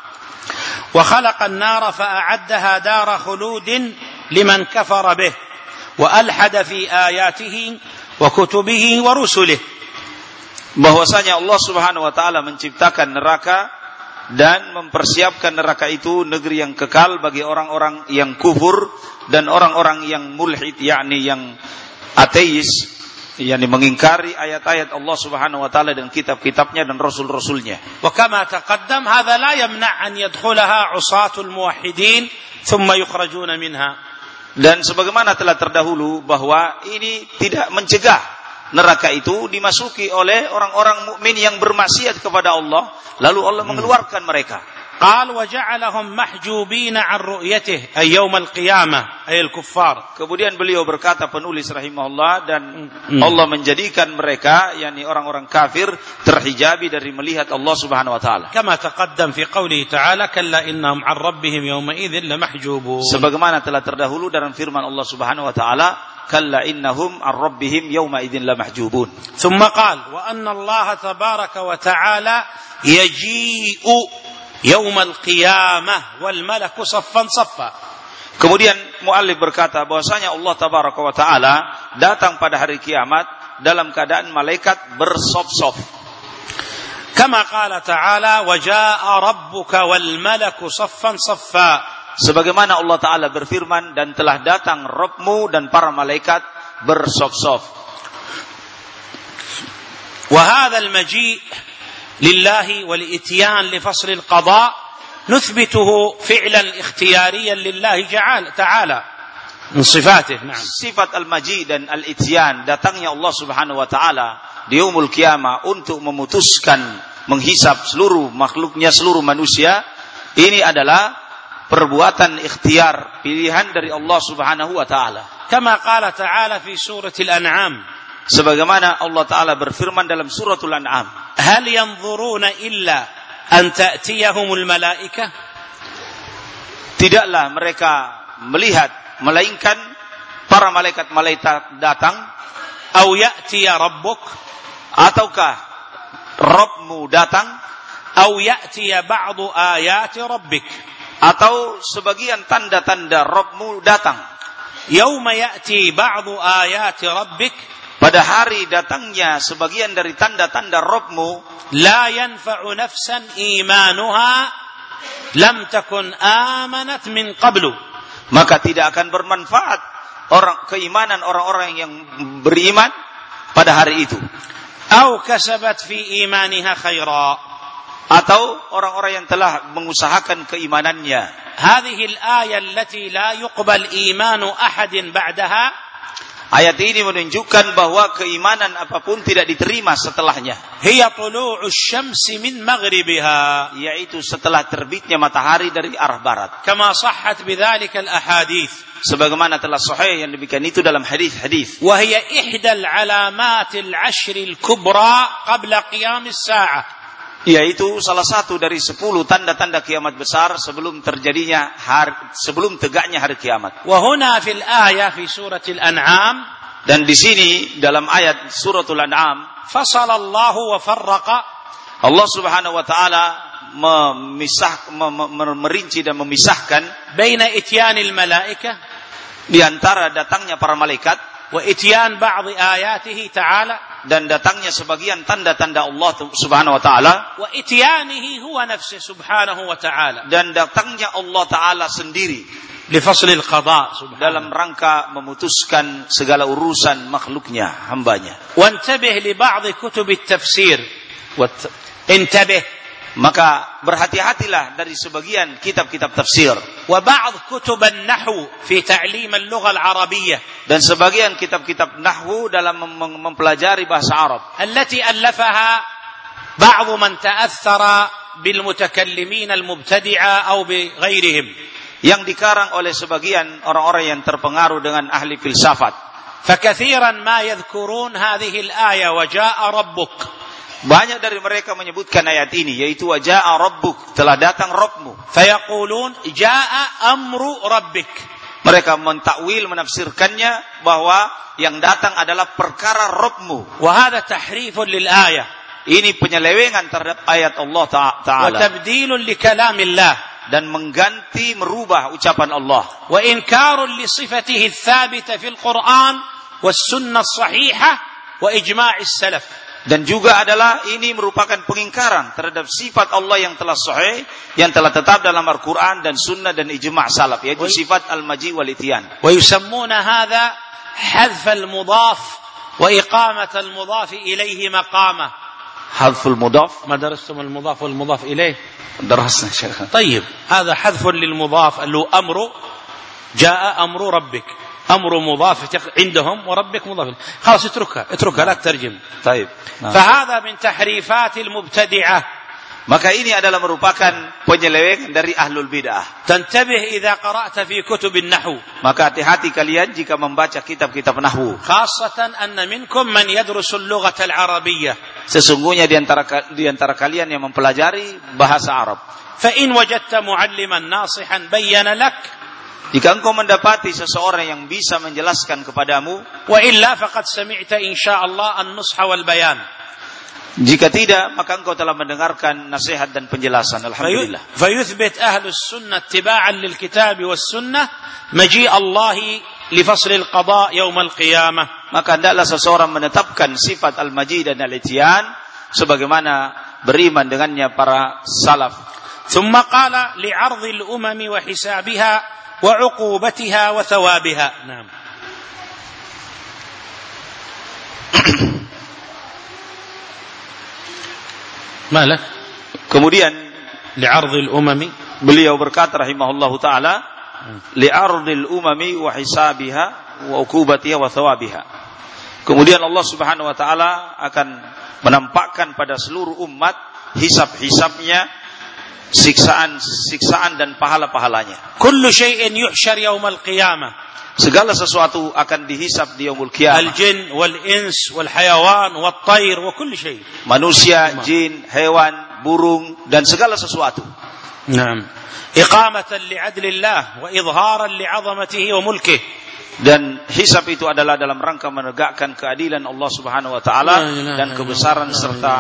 wa khalaqa an-nara fa a'addaha dara khuludin liman kafara bih wa alhada fi ayatihi wa kutubihi wa rusulihi, bahwasanya Allah Subhanahu wa taala menciptakan neraka dan mempersiapkan neraka itu negeri yang kekal bagi orang-orang yang kufur dan orang-orang yang mulhid, yakni yang ateis, yakni mengingkari ayat-ayat Allah Subhanahu wa taala dan kitab-kitabnya dan rasul-rasulnya. Wa kama taqaddam hadha la yamna' an yadkhulaha 'usatul muwahhidin thumma yukhrajuna minha. Dan sebagaimana telah terdahulu bahwa ini tidak mencegah neraka itu dimasuki oleh orang-orang mukmin yang bermaksiat kepada Allah, lalu Allah mengeluarkan mereka. قال وجعلهم محجوبين عن رؤيته أي يوم القيامة أي الكفار. Kemudian beliau berkata, penulis rahimahullah, dan hmm. Allah menjadikan mereka, yakni orang-orang kafir, terhijabi dari melihat Allah Subhanahu wa taala. كما تقدم في قوله تعالى كلا إنهم عن ربهم يومئذ لمحجوبون. Sebagaimana telah terdahulu dalam firman Allah Subhanahu wa taala, kalla innahum an rabbihim yawma idzin lamahjubun. ثم قال وأن الله تبارك وتعالى يجيء يوم القيامة والملك صفا صفا. Kemudian muallif berkata bahwasanya Allah tabaraka wa taala datang pada hari kiamat dalam keadaan malaikat bersaf-saf. Kama qala ta'ala wa jaa'a rabbuka wal malaku saffan saffa. Sebagaimana Allah taala berfirman, dan telah datang Rabbmu dan para malaikat bersaf-saf. Wa hadha al-maji' لله والإتيان لفصل القضاء نثبته فعلا اختياريا لله تعالى من صفاته. نعم. Sifat al-maji dan al-ityan, datangnya Allah Subhanahu wa taala di yaumul qiyamah untuk memutuskan menghisap seluruh makhluknya, seluruh manusia, ini adalah perbuatan ikhtiar, pilihan dari Allah Subhanahu wa taala. Kama qala ta'ala fi suratil An'am, sebagaimana Allah taala berfirman dalam suratul An'am, hal yanzuruna illa an ta'tiyahumul malaikah, tidaklah mereka melihat melainkan para malaikat-malaikat datang, au ya'tiya rabbuk, ataukah Rabbmu datang, au ya'tiya ba'du ayati rabbik, atau sebagian tanda-tanda Rabbmu datang. Yauma ya'ti ba'du ayati rabbik, pada hari datangnya sebagian dari tanda-tanda Rabbmu, la yanfa'u nafsan imanuha lam takun amanat min qablu, maka tidak akan bermanfaat orang keimanan orang-orang yang beriman pada hari itu. Au kasabat fi imaniha khaira, atau orang-orang yang telah mengusahakan keimanannya. Hadhihi al-ayah allati la yuqbal imanu ahadin ba'daha, ayat ini menunjukkan bahwa keimanan apapun tidak diterima setelahnya. Hiya tulu'us syamsi min maghribiha, yaitu setelah terbitnya matahari dari arah barat. Kama sahhat bidzalika al-ahadits, sebagaimana telah sahih yang demikian itu dalam hadis-hadis. Wa hiya ihdal alamatil ashril kubra qabla qiyamis sa'ah, yaitu salah satu dari sepuluh tanda-tanda kiamat besar sebelum terjadinya hari, sebelum tegaknya hari kiamat. Wa huna fil ayah fi suratil An'am, dan di sini dalam ayat suratul An'am, fasala Allahu wa farraqa, Allah Subhanahu wa taala memisah, merinci dan memisahkan baina ityanil malaikah, di antara datangnya para malaikat, wa ityan ba'd ayatihi ta'ala, dan datangnya sebagian tanda-tanda Allah Subhanahu wa taala, wa ityanihi huwa nafsuhu subhanahu wa ta'ala, dan datangnya Allah taala sendiri li fasl al-qada, dalam rangka memutuskan segala urusan makhluknya, hambanya. Wa intabih li ba'd kutub at-tafsir, wa intabih, maka berhati-hatilah dari sebagian kitab-kitab tafsir, wa ba'd kutub an-nahw fi ta'lim al-lugha al-arabiyyah, dan sebagian kitab-kitab nahwu dalam mem- mempelajari bahasa Arab, allati allafaha ba'd man ta'athara bil mutakallimin al-mubtadi'a aw bi ghairihim, yang dikarang oleh sebagian orang-orang yang terpengaruh dengan ahli filsafat. Fakathiran ma yadhkurun hadhihi al-aya wa jaa'a rabbuk, banyak dari mereka menyebutkan ayat ini, yaitu wa jaa'a rabbuk, telah datang Rabbmu. Fayaqulun jaa'a amru rabbik, mereka mentakwil, menafsirkannya bahwa yang datang adalah perkara Rabbmu. Wa hadha tahrifun lil ayah, ini penyelewengan terhadap ayat Allah Ta'ala, wa tabdilun li kalamillah, dan mengganti, merubah ucapan Allah. Wa inkarun li sifatihi tsabita fil Qur'an was sunnah sahihah wa ijma'is salaf, dan juga adalah ini merupakan pengingkaran terhadap sifat Allah yang telah sahih, yang telah tetap dalam Al-Quran dan Sunnah dan ijma' salaf, yaitu sifat al-maji wal ityan. Wa yusammuna hadha hadf al-mudaf wa iqamat al-mudaf ilayhi maqamah. Hadf al-mudaf, ma darastum al-mudaf wal mudaf ilayh? درسنا شيخ. طيب هذا حذف للمضاف اللي هو أمر, جاء أمر ربك، أمر مضاف عندهم وربك مضاف، خلاص اتركها اتركها لا تترجم. طيب. فهذا من تحريفات المبتدعة، maka ini adalah merupakan penyelewengan dari ahlul bid'ah. تنتبه إذا قرأت في كتب النحو، maka hati-hati kalian jika membaca kitab-kitab nahwu, خاصة أن منكم من يدرس اللغة العربية، sesungguhnya di antara di antara kalian yang mempelajari bahasa Arab. فإن وجدت معلما ناصحا بين لك، jika engkau mendapati seseorang yang bisa menjelaskan kepadamu, وإلا فقد سمعت إن شاء الله النصح والبيان، jika tidak maka engkau telah mendengarkan nasihat dan penjelasan. Alhamdulillah. فيثبت أهل السنة اتباعا للكتاب والسنة مجيء الله لفصل القضاء يوم القيامة، maka hendaklah seseorang menetapkan sifat al-maji dan al-ityan sebagaimana beriman dengannya para salaf. ثم قال لعرض الأمم وحسابها وعقوبتها وثوابها. نعم. مالك؟ kemudian لعرض الأمم, beliau berkata rahimahullahu taala, li'ardil umami wa hisabiha wa uqubatiha wa thawabiha. Kemudian Allah Subhanahu wa taala akan menampakkan pada seluruh umat hisab-hisabnya, siksaan-siksaan dan pahala-pahalanya. Kullu syai'in yuhsyar yaumal qiyamah. Segala sesuatu akan dihisab di yaumul qiyamah. Al-jin wal-ins wal-hayawan wat-tayr wa kullu syai'. Manusia, jin, hewan, burung dan segala sesuatu. Naam. Iqamatan li'adlillah wa idharan li'azamatihi wa mulkih. Dan hisab itu adalah dalam rangka menegakkan keadilan Allah Subhanahu wa taala dan kebesaran serta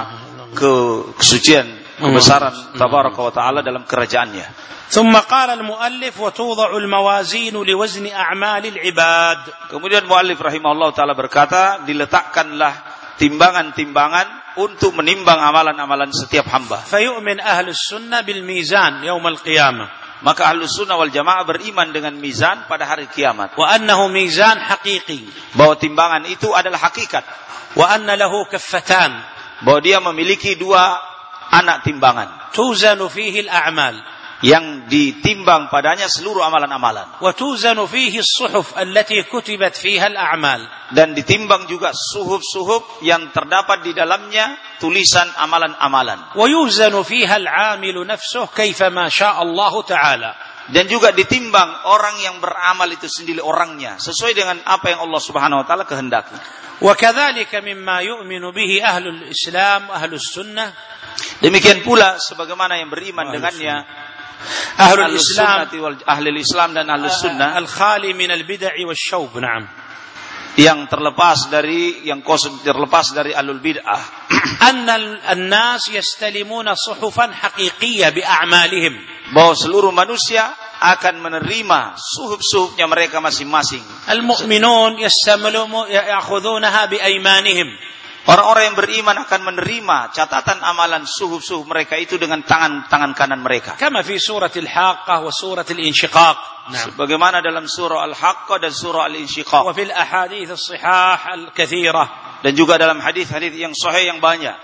kesucian, kebesaran tabaraka wa taala dalam kerajaannya. ثم قال المؤلف وتوضع الموازين لوزن أعمال العباد. Kemudian muallif rahimahullah taala berkata, diletakkanlah timbangan-timbangan untuk menimbang amalan-amalan setiap hamba. فيؤمن أهل السنة بالميزان يوم القيامة. Maka ahlus sunnah wal jamaah beriman dengan mizan pada hari kiamat. وأنه ميزان حقيقي. Bahwa timbangan itu adalah hakikat. وأن له كفتان. Bahwa dia memiliki dua anak timbangan. توزن فيه الأعمال. Yang ditimbang padanya seluruh amalan-amalan. وتوزن فيه الصحف التي كتبت فيها الأعمال. Dan ditimbang juga suhuf-suhuf yang terdapat di dalamnya tulisan amalan-amalan. ويوزن فيها العامل نفسه كيفما شاء الله تعالى. Dan juga ditimbang orang yang beramal itu sendiri orangnya sesuai dengan apa yang Allah Subhanahu wa taala kehendaki. وكذلك مما يؤمن به أهل الإسلام أهل السنة. Demikian pula sebagaimana yang beriman dengannya أهل الإسلام أهل الإسلام dan أهل السنة الخالي من البدع والشوب. نعم. yang terlepas dari yang kosong terlepas dari ahlul bid'ah. أن الناس يستلمون صحفا حقيقية بأعمالهم. Bahwa seluruh manusia akan menerima suhuf-suhufnya mereka masing-masing. المؤمنون يستملون يأخذونها بأيمانهم. Orang-orang yang beriman akan menerima catatan amalan suhuf-suhuf mereka itu dengan tangan-tangan kanan mereka. Kama fi surah Al-Haqqah wa surah Al-Insyiqaq. Sebagaimana dalam surah Al-Haqqah dan surah Al-Insyiqaq. Wa fil ahadits as-sihah al-katsirah. Dan juga dalam hadis-hadis yang sahih yang banyak.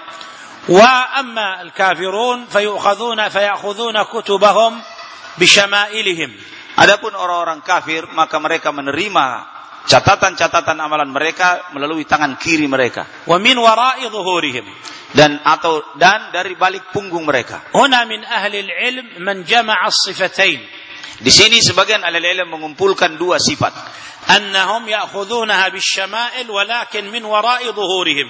Wa amma al-kafirun fayu'khadhuna fayakhudhuna kutubahum bishama'ilihim. Adapun orang-orang kafir maka mereka menerima catatan-catatan amalan mereka melalui tangan kiri mereka. Wa min wara'i dhuhurihim. Dan atau dan dari balik punggung mereka. Huna min ahli al-ilm man jama'a as-sifatain. Di sini sebagian ahli ilmu mengumpulkan dua sifat. Annahum ya'khudhunaha bisyama'il walakin min wara'i dhuhurihim.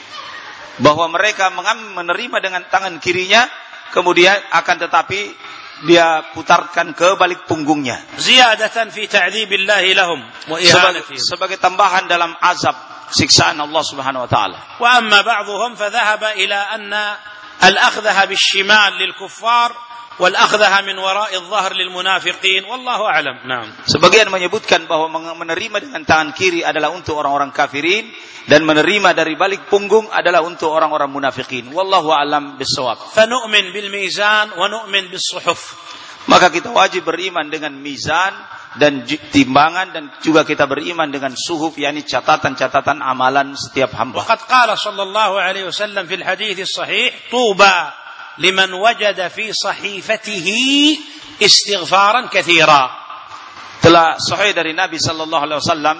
Bahwa mereka menerima dengan tangan kirinya kemudian akan tetapi dia putarkan ke balik punggungnya. Ziyadatan fi ta'dzibillahi lahum wa ihanatihim. Sebagai tambahan dalam azab siksaan Allah Subhanahu wa taala. Wa amma ba'dhum fa dhahaba ila anna al-akhdhaha bish-shimal lil-kuffar wal-akhdhaha min wara'i adh-dhahr lil-munafiqin wallahu a'lam. Naam. Sebagian menyebutkan bahwa menerima dengan tangan kiri adalah untuk orang-orang kafirin dan menerima dari balik punggung adalah untuk orang-orang munafikin. Wallahu a'lam bis-shawab. Fa nu'min bil mizan wa nu'min bis suhuf. Maka kita wajib beriman dengan mizan dan timbangan dan juga kita beriman dengan suhuf yakni catatan-catatan amalan setiap hamba. Waqad qala sallallahu alaihi wasallam fil hadits sahih tuba liman wajada fi sahifatihi istighfaran katsira. Telah sahih dari Nabi sallallahu alaihi wasallam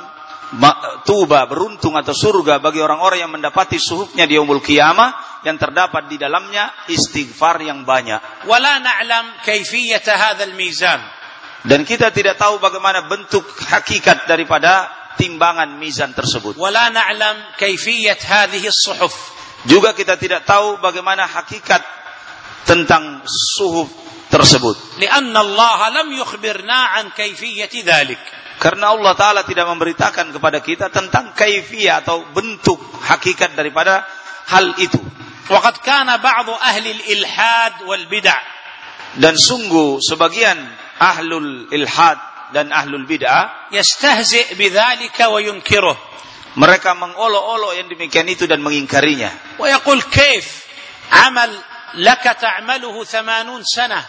tuba beruntung atau surga bagi orang-orang yang mendapati suhufnya di yaumul qiyamah yang terdapat di dalamnya istighfar yang banyak. Wala na'lam kaifiyat hadzal mizan. Dan kita tidak tahu bagaimana bentuk hakikat daripada timbangan mizan tersebut. Wala na'lam kaifiyat hadhihi as-suhuf. Juga kita tidak tahu bagaimana hakikat tentang suhuf tersebut. Lianna Allah lam yukhbirna an kaifiyat dzalik. Karena Allah Ta'ala tidak memberitakan kepada kita tentang kaifiyah atau bentuk hakikat daripada hal itu. Waqad kana ba'du ahli al-ilhad wal bid'ah. Dan sungguh sebagian ahlul ilhad dan ahlul bid'ah yastahzi' bidzalika wa yunkiruh. Mereka mengolok-olok yang demikian itu dan mengingkarinya. Wa yaqul kaif amal laka ta'maluhu thamanun sanah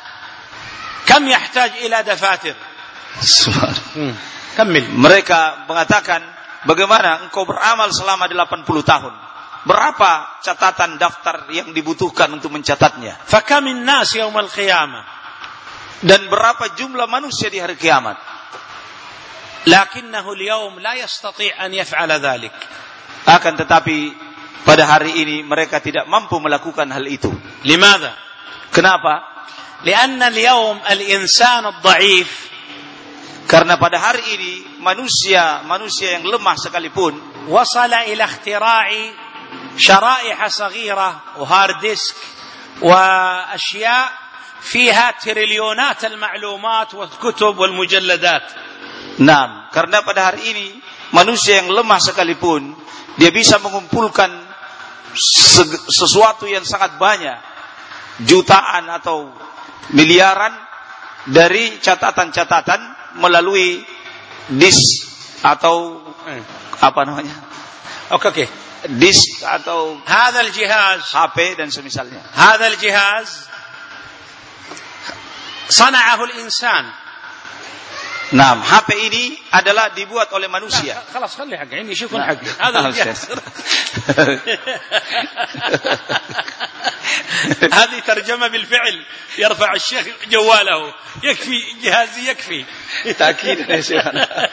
kam yahtaj ila dafatir. Subhanallah. Mereka mengatakan, bagaimana engkau beramal selama delapan puluh tahun? Berapa catatan daftar yang dibutuhkan untuk mencatatnya? Fakamin nas yaumal qiyamah. Dan berapa jumlah manusia di hari kiamat? Lakinnahu al-yawm la yastati' an yaf'ala dhalik. Akan tetapi pada hari ini mereka tidak mampu melakukan hal itu. Limadha? Kenapa? Lianna al-yawm al-insan ad-dha'if, karena pada hari ini manusia manusia yang lemah sekalipun wasala ila ikhtira'i syara'ih saghira wa hard disk wa asya' fiha trilionat al-ma'lumat wal kutub wal mujalladat. Nah, karena pada hari ini manusia yang lemah sekalipun dia bisa mengumpulkan sesuatu yang sangat banyak, jutaan atau miliaran dari catatan-catatan melalui disk atau eh. apa namanya? Oke, okay, okay. Disk atau هذا الجهاز H P dan semisalnya. هذا الجهاز صنعه الإنسان. Nah, H P ini adalah dibuat oleh manusia. خلاص خلي حق عندي شوفون حق هذا الجهاز. هذه ترجمة بالفعل يرفع الشيخ جواله يكفي جهازي يكفي تأكيد يا شيخ.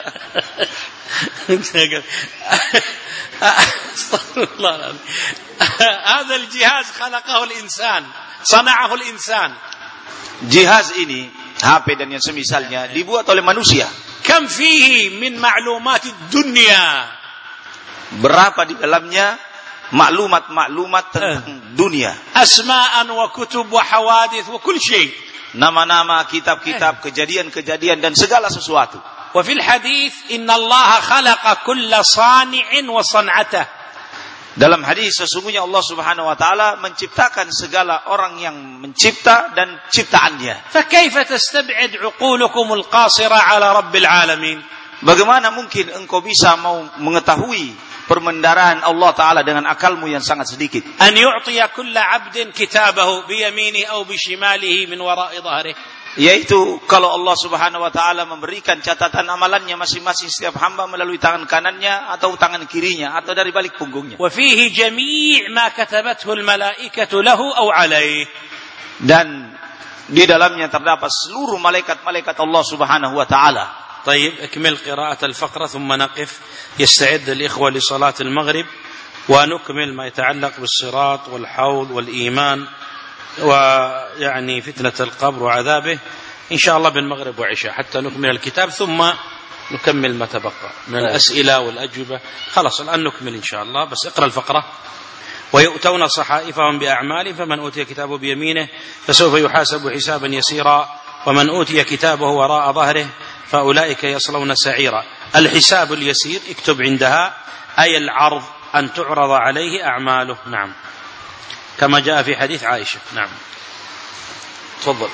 استغفر الله العظيم. هذا الجهاز خلقه الإنسان صنعه الإنسان. Jihaz ini H P dan yang semisalnya dibuat oleh manusia. Kam fihi min ma'lumatid dunya. Berapa di dalamnya maklumat-maklumat tentang uh. dunia. Asma'an wa kutub wa hawadith wa kull syai'. Nama-nama, kitab-kitab, uh. kejadian-kejadian dan segala sesuatu. Wa fil hadits inna Allah khalaqa kulla sani'in wa san'atah. Dalam hadis sesungguhnya Allah Subhanahu wa taala menciptakan segala orang yang mencipta dan ciptaannya. Fa kaifa tastab'id 'uqulukum al-qasira 'ala rabbil 'alamin? Bagaimana mungkin engkau bisa mau mengetahui permendaraan Allah taala dengan akalmu yang sangat sedikit? An yu'tiya kulla 'abdin kitabahu bi yaminihi aw bi shimalihi min wara'i dhahrihi. Yaitu kalau Allah Subhanahu wa taala memberikan catatan amalannya masing-masing setiap hamba melalui tangan kanannya atau tangan kirinya atau dari balik punggungnya. Wa fihi jami' ma katabathu al-malaikatu lahu aw alayhi. Dan di dalamnya terdapat seluruh malaikat-malaikat Allah Subhanahu wa taala. طيب اكمل قراءة الفقرة ثم نقف يستعد الإخوة لصلاة المغرب ونكمل ما يتعلق بالصراط والحوض والإيمان ويعني فتنة القبر وعذابه إن شاء الله بالمغرب وعشاء حتى نكمل الكتاب ثم نكمل ما تبقى من الأسئلة والأجوبة. خلاص الآن نكمل إن شاء الله بس اقرأ الفقرة. ويؤتون صحائفهم بأعمال فمن أوتي كتابه بيمينه فسوف يحاسب حسابا يسيرا ومن أوتي كتابه وراء ظهره فأولئك يصلون سعيرا. الحساب اليسير اكتب عندها أي العرض أن تعرض عليه أعماله. نعم كما جاء في حديث عائشة. نعم تفضل.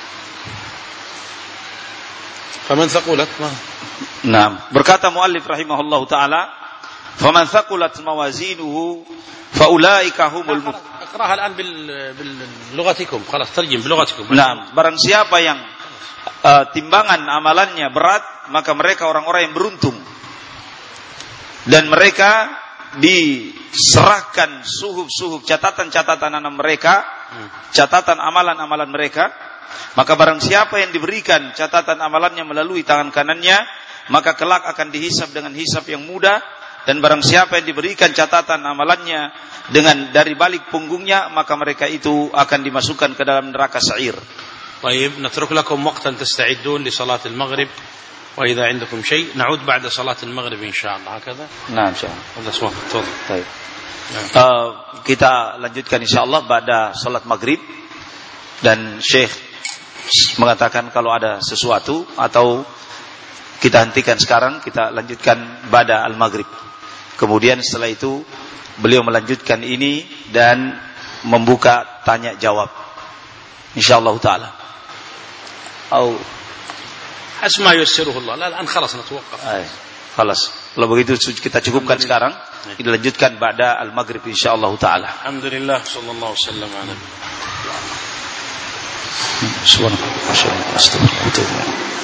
فمن ثقلت ما نعم berkata muallif rahimahullahu taala faman thaqulat mawazinuhu faulaika humul اقراها الآن بلغتكم خلاص ترجم بلغتكم. Nah, barang siapa yang uh, timbangan amalannya berat maka mereka orang-orang yang beruntung dan mereka diserahkan suhuf-suhuf catatan-catatan anak mereka, catatan amalan-amalan mereka, maka barang siapa yang diberikan catatan amalannya melalui tangan kanannya, maka kelak akan dihisab dengan hisab yang mudah, dan barang siapa yang diberikan catatan amalannya dengan dari balik punggungnya, maka mereka itu akan dimasukkan ke dalam neraka sa'ir. طيب نترك لكم وقتا تستعدون لصلاة المغرب وإذا عندكم شيء نعود بعد صلاة المغرب إن شاء الله هكذا. نعم إن شاء الله. هذا سؤال تفضل. طيب. Uh, kita lanjutkan insyaallah pada salat maghrib dan Syekh mengatakan kalau ada sesuatu atau kita hentikan sekarang kita lanjutkan pada al-maghrib. Kemudian setelah itu beliau melanjutkan ini dan membuka tanya jawab insyaallah taala. Au asma yassiruhu Allah. Al-an khalas natawaqaf. Ay, khalas. Kalau begitu kita cukupkan sekarang. Kita lanjutkan ba'da al-maghrib insyaallah taala. Alhamdulillah sallallahu alaihi wasallam ala nabi. Subhanallah. Astagfirullah.